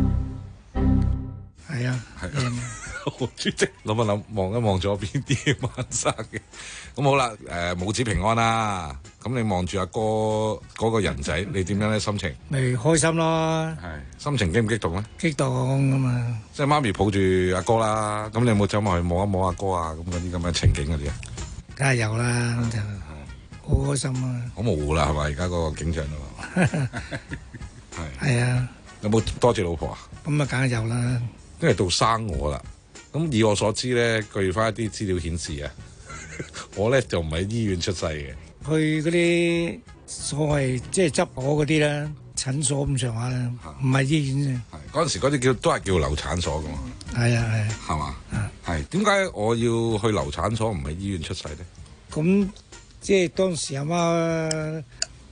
係啊， 係。主席諗一諗，望一望左邊啲夜晚生嘅，咁好啦，誒母子平安啦。咁你望住阿哥嗰個人仔，你點樣咧心情？ 咪開心咯。 係心情激唔激動咧？ 激動啊嘛！ 即係媽咪抱住阿哥啦，咁你有冇走埋去摸一摸阿哥啊？咁嗰啲咁嘅情景嗰啲啊？ 梗係有啦，就好開心啊！ 好模糊啦，係咪？而家嗰個景象啊？係係啊！ 有冇多謝老婆啊？ 咁啊，梗係有啦。 因為到生我啦。咁以我所知咧，據翻一啲資料顯示啊，我咧就唔係喺醫院出世嘅， 去嗰啲所謂即係執我嗰啲啦，診所咁上下啦，唔係醫院啫。 係嗰陣時嗰啲叫都係叫流產所噶嘛。 係啊係。 係嘛？係點解我要去流產所唔係醫院出世咧？ 咁即係當時阿媽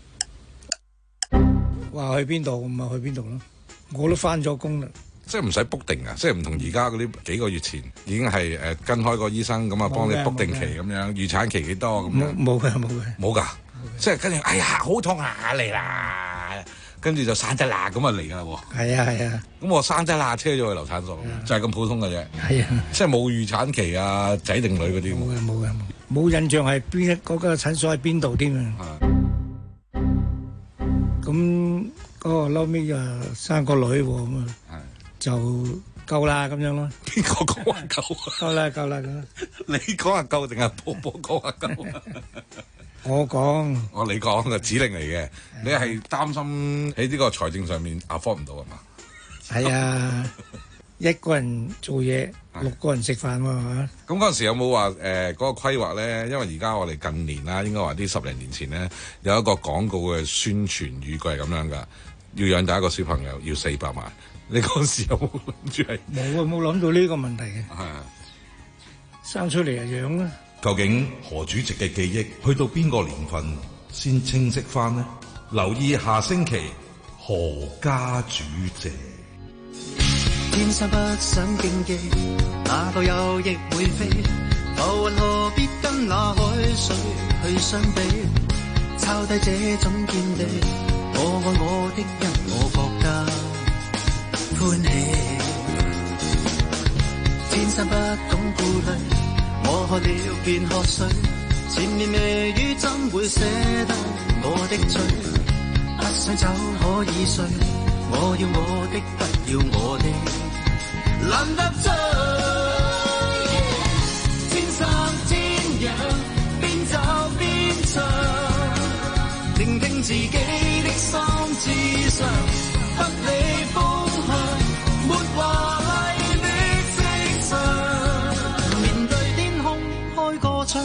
話去邊度，咪去邊度咯。我都翻咗工啦。 即係唔使 book 定啊！即係唔同而家嗰啲幾個月前已經係誒跟開個醫生咁啊，幫你 book 定期咁樣，預產期幾多咁樣？ 冇嘅冇嘅冇㗎，即係跟住哎呀好痛啊嚟啦，跟住就生得啦咁啊嚟㗎啦喎！ 係啊係啊， 咁我生得啦車咗去流產所，就係咁普通嘅啫。 係啊， 即係冇預產期啊，仔定女嗰啲。 冇嘅冇嘅冇，冇印象係邊一嗰個診所喺邊度添啊！咁嗰個後尾啊生個女喎咁啊。就夠啦咁樣咯。 邊個講話夠啊？ 夠啦夠啦夠啦。 你講話夠定係波波講話夠啊？ 我講。 我你講嘅指令嚟嘅，你係擔心喺呢個財政上面 afford 唔到係嘛？ 係啊，一個人做嘢，六個人食飯喎嚇。 咁嗰陣時有冇話誒嗰個規劃咧？因為而家我哋近年啦，應該話啲十零年前咧，有一個廣告嘅宣傳語句係咁樣㗎，要養大一個小朋友要四百萬。你嗰時有冇諗住係？ 冇啊，冇諗到呢個問題嘅。 係啊， 生出嚟就養啦。 究竟何主席嘅記憶去到邊個年份先清晰翻呢？留意下星期何家主席。 天生不想競技，哪個有亦會飛。浮雲何必跟那海水去相比？抄低這種見地，我愛我的人，我覺得歡喜。天生不懂顧慮，我喝了便喝水。前面微雨怎會捨得我的嘴？不想走可以睡，我要我的，不要我的，懶得追。天生天養，邊走邊唱，聆聽自己的心智上，不理風向，沒華麗的色相，面對天空開個窗。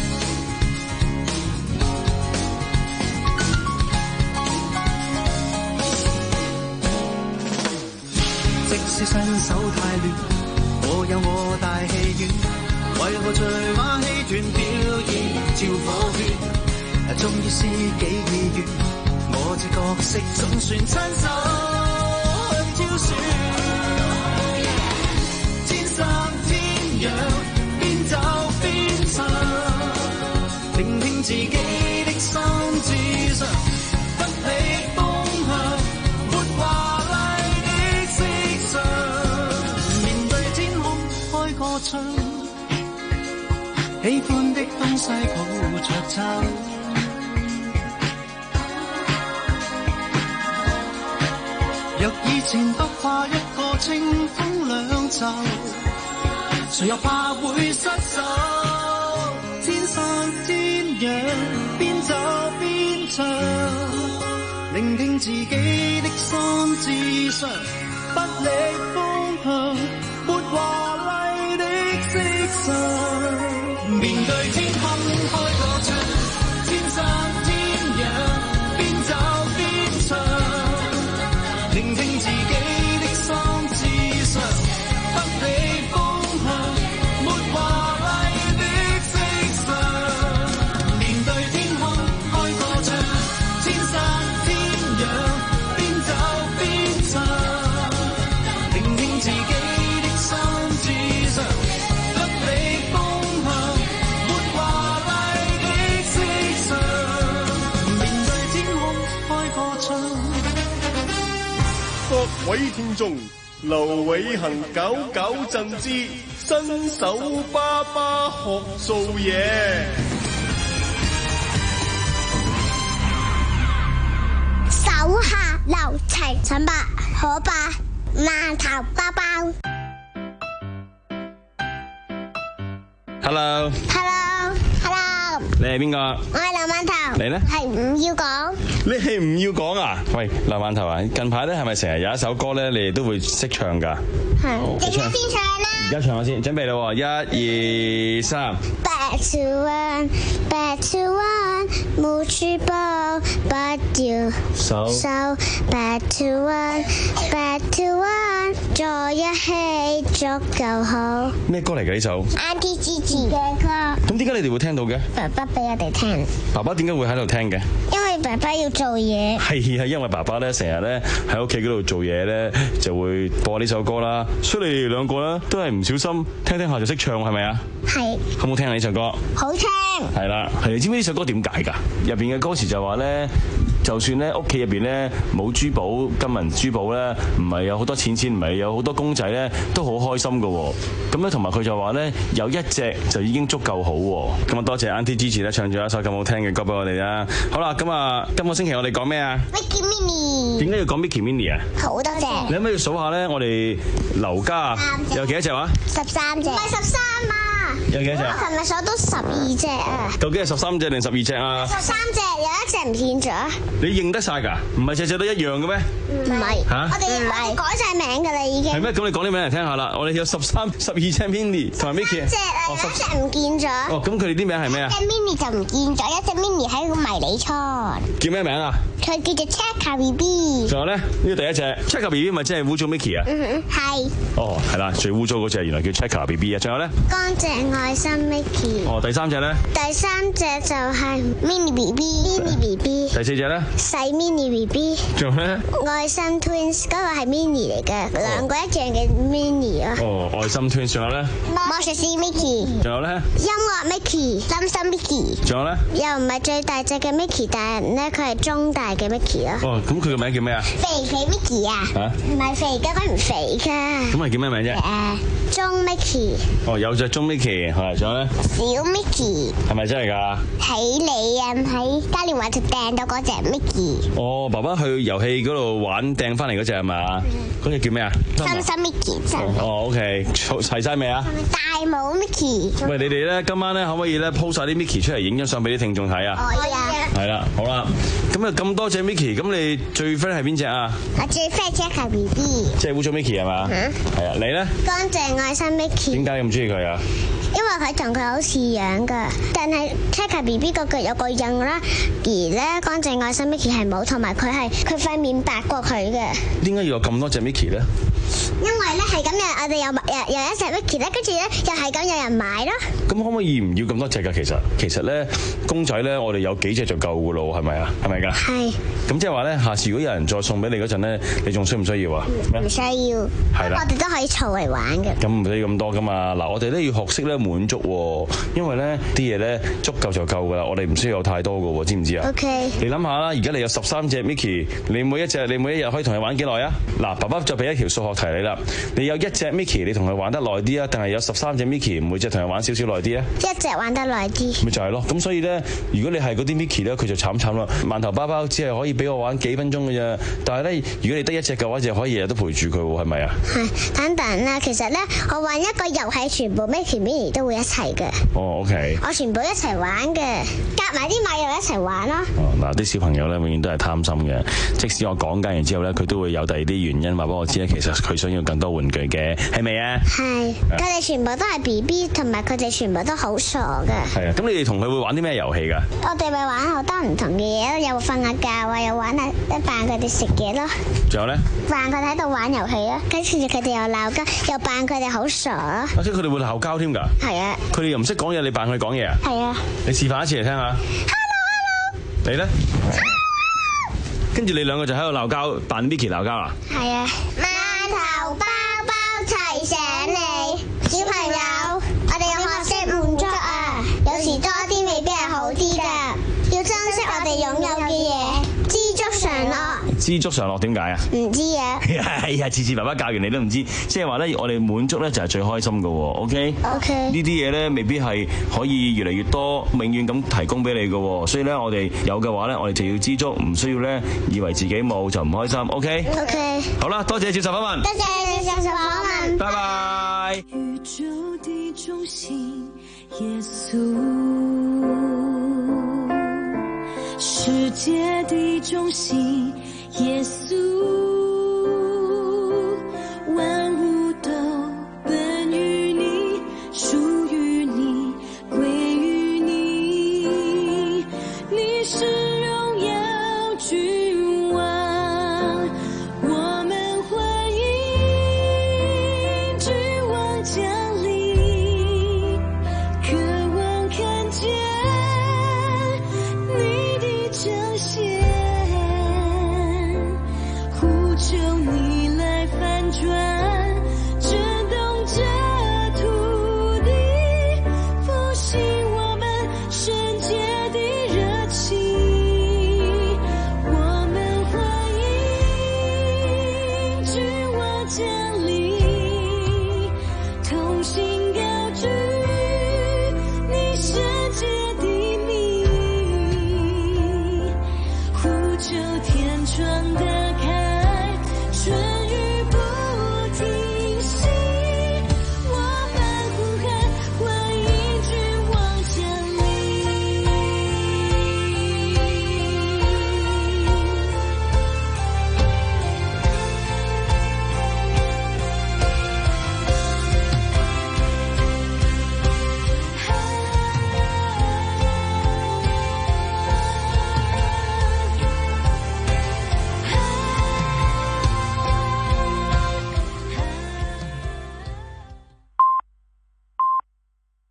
即使雙手太亂，我有我大戲院，為何隨馬戲團表演照火圈？終於知己意願，我這角色總算親手挑選。天生天養，邊走邊唱，聆聽自己的心智上，不理風向，沒華麗的色相，面對天空開個窗，喜歡的東西抱着抄。若以前不怕一個清風兩袖，誰又怕會失手？天生天養，邊走邊唱，聆聽自己的心智上，不理風向，沒華麗的色相，面對天空開個窗，天生天養，邊走邊唱。聆聽自己的心智上，不理風向，沒華麗的色相，面對天空開個窗，天生天養，邊走邊唱，聆聽自己的心智上，不理風向，沒華麗的色相，面對天空開個窗。 各位聽眾，劉偉恒搞搞震之新手爸爸學做嘢。 手下留情，陳伯可伯饅頭包包。 Hello。 Hello。Hello。 你係邊個？ 我係劉饅頭。 你咧？ 係唔要講。 你係唔要講啊？喂，劉饅頭啊，近排咧係咪成日有一首歌咧，你哋都會識唱㗎？ 係。而家先唱啦。 而家唱下先，準備啦喎，一、二、三。 Back to one, back to one， 冇書包，不要手手。Back to one, back to one， 在一起足夠好。 咩歌嚟㗎呢首 ？Auntie Gigi 嘅歌。 咁點解你哋會聽到嘅？ 爸爸俾我哋聽。 爸爸點解會喺度聽嘅？ 因為爸爸要做嘢。 係係，因為爸爸咧成日咧喺屋企嗰度做嘢咧，就會播呢首歌啦。所以你哋兩個咧都係唔小心聽聽下就識唱，係咪啊？ 係。 好唔好聽啊？呢首歌？ 好聽。 係啦，係。你知唔知呢首歌點解㗎？入邊嘅歌詞就話咧，就算咧屋企入邊咧冇珠寶金銀珠寶咧，唔係有好多錢錢，唔係有好多公仔咧，都好開心㗎喎。咁咧同埋佢就話咧，有一隻就已經足夠好喎。咁啊多謝 Auntie Gigi 咧唱咗一首咁好聽嘅歌俾我哋啦。好啦，咁啊今個星期我哋講咩啊 ？Mickey Minnie。 點解要講 Mickey Minnie 啊？ 好多隻。 你可唔可以數下咧？我哋劉家有幾多隻話？ 十三隻。唔係十三啊！ 有幾多隻？ 我琴日數到十二隻啊！ 究竟係十三隻定十二隻啊？ 十三隻，有一隻唔見咗。 你認得晒㗎？唔係隻隻都一樣嘅咩？ 唔係。嚇！我哋我哋改晒名㗎啦，已經。 係咩？咁你講啲名嚟聽下啦。我哋有十三、十二隻 Minnie 同埋 Mickey。 十三隻啊！有一隻唔見咗。 哦，咁佢哋啲名係咩啊？ 一隻 Minnie 就唔見咗，一隻 Minnie 喺個迷你倉。 叫咩名啊？ 佢佢叫做 Chaka B B。 仲有咧，呢個第一隻 Chaka B B 咪即係污糟 Mickey 啊？ 嗯哼，係。 哦，係啦，最污糟嗰隻原來叫 Chaka B B 啊。仲有咧？ 乾淨愛心 Mickey。 哦，第三隻咧？ 第三隻就係 Mini B B。Mini B B。 第四隻咧？ 細 Mini B B。 仲有咧？ 愛心 Twins 嗰個係 Mini 嚟嘅，兩個一樣嘅 Mini 啊。 哦，愛心 Twins。仲有咧？ 魔術師 Mickey。 仲有咧？ 音樂 Mickey。心心 Mickey。 仲有咧？ 又唔係最大隻嘅 Mickey，但係咧佢係中大嘅 Mickey 咯。 哦，咁佢個名叫咩啊？ 肥肥 Mickey 啊？ 嚇？ 唔係肥㗎，佢唔肥㗎。 咁係叫咩名啫？ 誒，中 Mickey。 哦，有隻中 Mickey，係，仲有咧？ 小 Mickey。 係咪真係㗎？ 喺你啊，喺嘉年華就掟到嗰隻 Mickey。 哦，爸爸去遊戲嗰度玩掟翻嚟嗰隻係嘛？嗰隻叫咩啊？ 心心 Mickey。 哦 ，OK，齊晒未啊？ 大帽 Mickey。 喂，你哋咧今晚咧可唔可以咧 po 晒啲 Mickey 出嚟影張相俾啲聽眾睇啊？ 可以啊。 係啦，好啦，咁啊咁多隻 Mickey，咁你最 friend 係邊隻啊？ 我最 friend Chaka B B。 即係污糟 Mickey 係嘛？ 嗯。 係啊，你咧？ 乾淨愛心 Mickey。 點解你咁中意佢啊？ 因為佢同佢好似樣噶，但係 Chaka B B 個腳有個印啦，而咧乾淨愛心 Mickey 係冇，同埋佢係佢塊面白過佢嘅。 點解要有咁多隻 Mickey 咧？ 因為咧係咁樣，我哋有有有一隻 Mickey 咧，跟住咧又係咁有人買咯。 咁可唔可以唔要咁多隻㗎？其實其實咧公仔咧，我哋有幾隻就夠㗎咯，係咪啊？係咪㗎？係。咁即係話咧，下次如果有人再送俾你嗰陣咧，你仲需唔需要啊？ 唔需要。係啦。我哋都可以儲嚟玩嘅。咁唔使咁多㗎嘛。嗱，我哋咧要學識咧滿足喎，因為咧啲嘢咧足夠就夠㗎啦，我哋唔需要有太多㗎喎，知唔知啊 ？OK。 你諗下啦，而家你有十三隻 Mickey，你每一隻你每一日可以同佢玩幾耐啊？嗱，爸爸就俾一條數學題你啦。你有一隻 Mickey，你同佢玩得耐啲啊，定係有十三隻 Mickey，每隻同佢玩少少耐啲啊？ 一隻玩得耐啲。 咪就係咯，咁所以咧，如果你係嗰啲 Mickey 咧，佢就慘慘啦。饅頭包包只係可以俾我玩幾分鐘嘅啫，但係咧，如果你得一隻嘅話，就可以日日都陪住佢喎，係咪啊？ 係，等等啦，其實咧，我玩一個遊戲，全部 Mickey、Minnie 都會一齊嘅。 哦 ，OK。 我全部一齊玩嘅，夾埋啲米又一齊玩咯。 哦，嗱，啲小朋友咧，永遠都係貪心嘅，即使我講緊完之後咧，佢都會有第二啲原因話俾我知咧，其實佢想要更多玩具嘅，係咪啊？係，佢哋全部都係 B B， 同埋佢哋全部都好傻嘅。係啊，咁你哋同佢會玩啲咩遊戲㗎？我哋咪玩好多唔同嘅嘢咯，又瞓下覺啊，又玩下一扮佢哋食嘢咯。仲有咧？扮佢哋喺度玩遊戲咯，跟住佢哋又鬧交，又扮佢哋好傻咯。或者佢哋會鬧交添㗎？係啊。佢哋又唔識講嘢，你扮佢講嘢啊？係啊。你示範一次嚟聽下。Hello，Hello。你咧？跟住你兩個就喺度鬧交，扮 Mickey 鬧交啊？係啊。饅頭包包齊醒你，小朋友，我哋要學識滿足啊！有時多啲未必係好啲㗎，要珍惜我哋擁有嘅嘢，知足常樂。知足常樂點解啊？唔知啊。係啊，次次爸爸教完你都唔知，即係話咧，我哋滿足咧就係最開心㗎喎。OK。OK。呢啲嘢咧未必係可以越嚟越多，永遠咁提供俾你㗎喎。所以咧，我哋有嘅話咧，我哋就要知足，唔需要咧以為自己冇就唔開心。OK。OK。好啦，多謝接受訪問。多謝接受訪問。拜拜。宇宙的中心，耶穌，世界的中心，耶穌。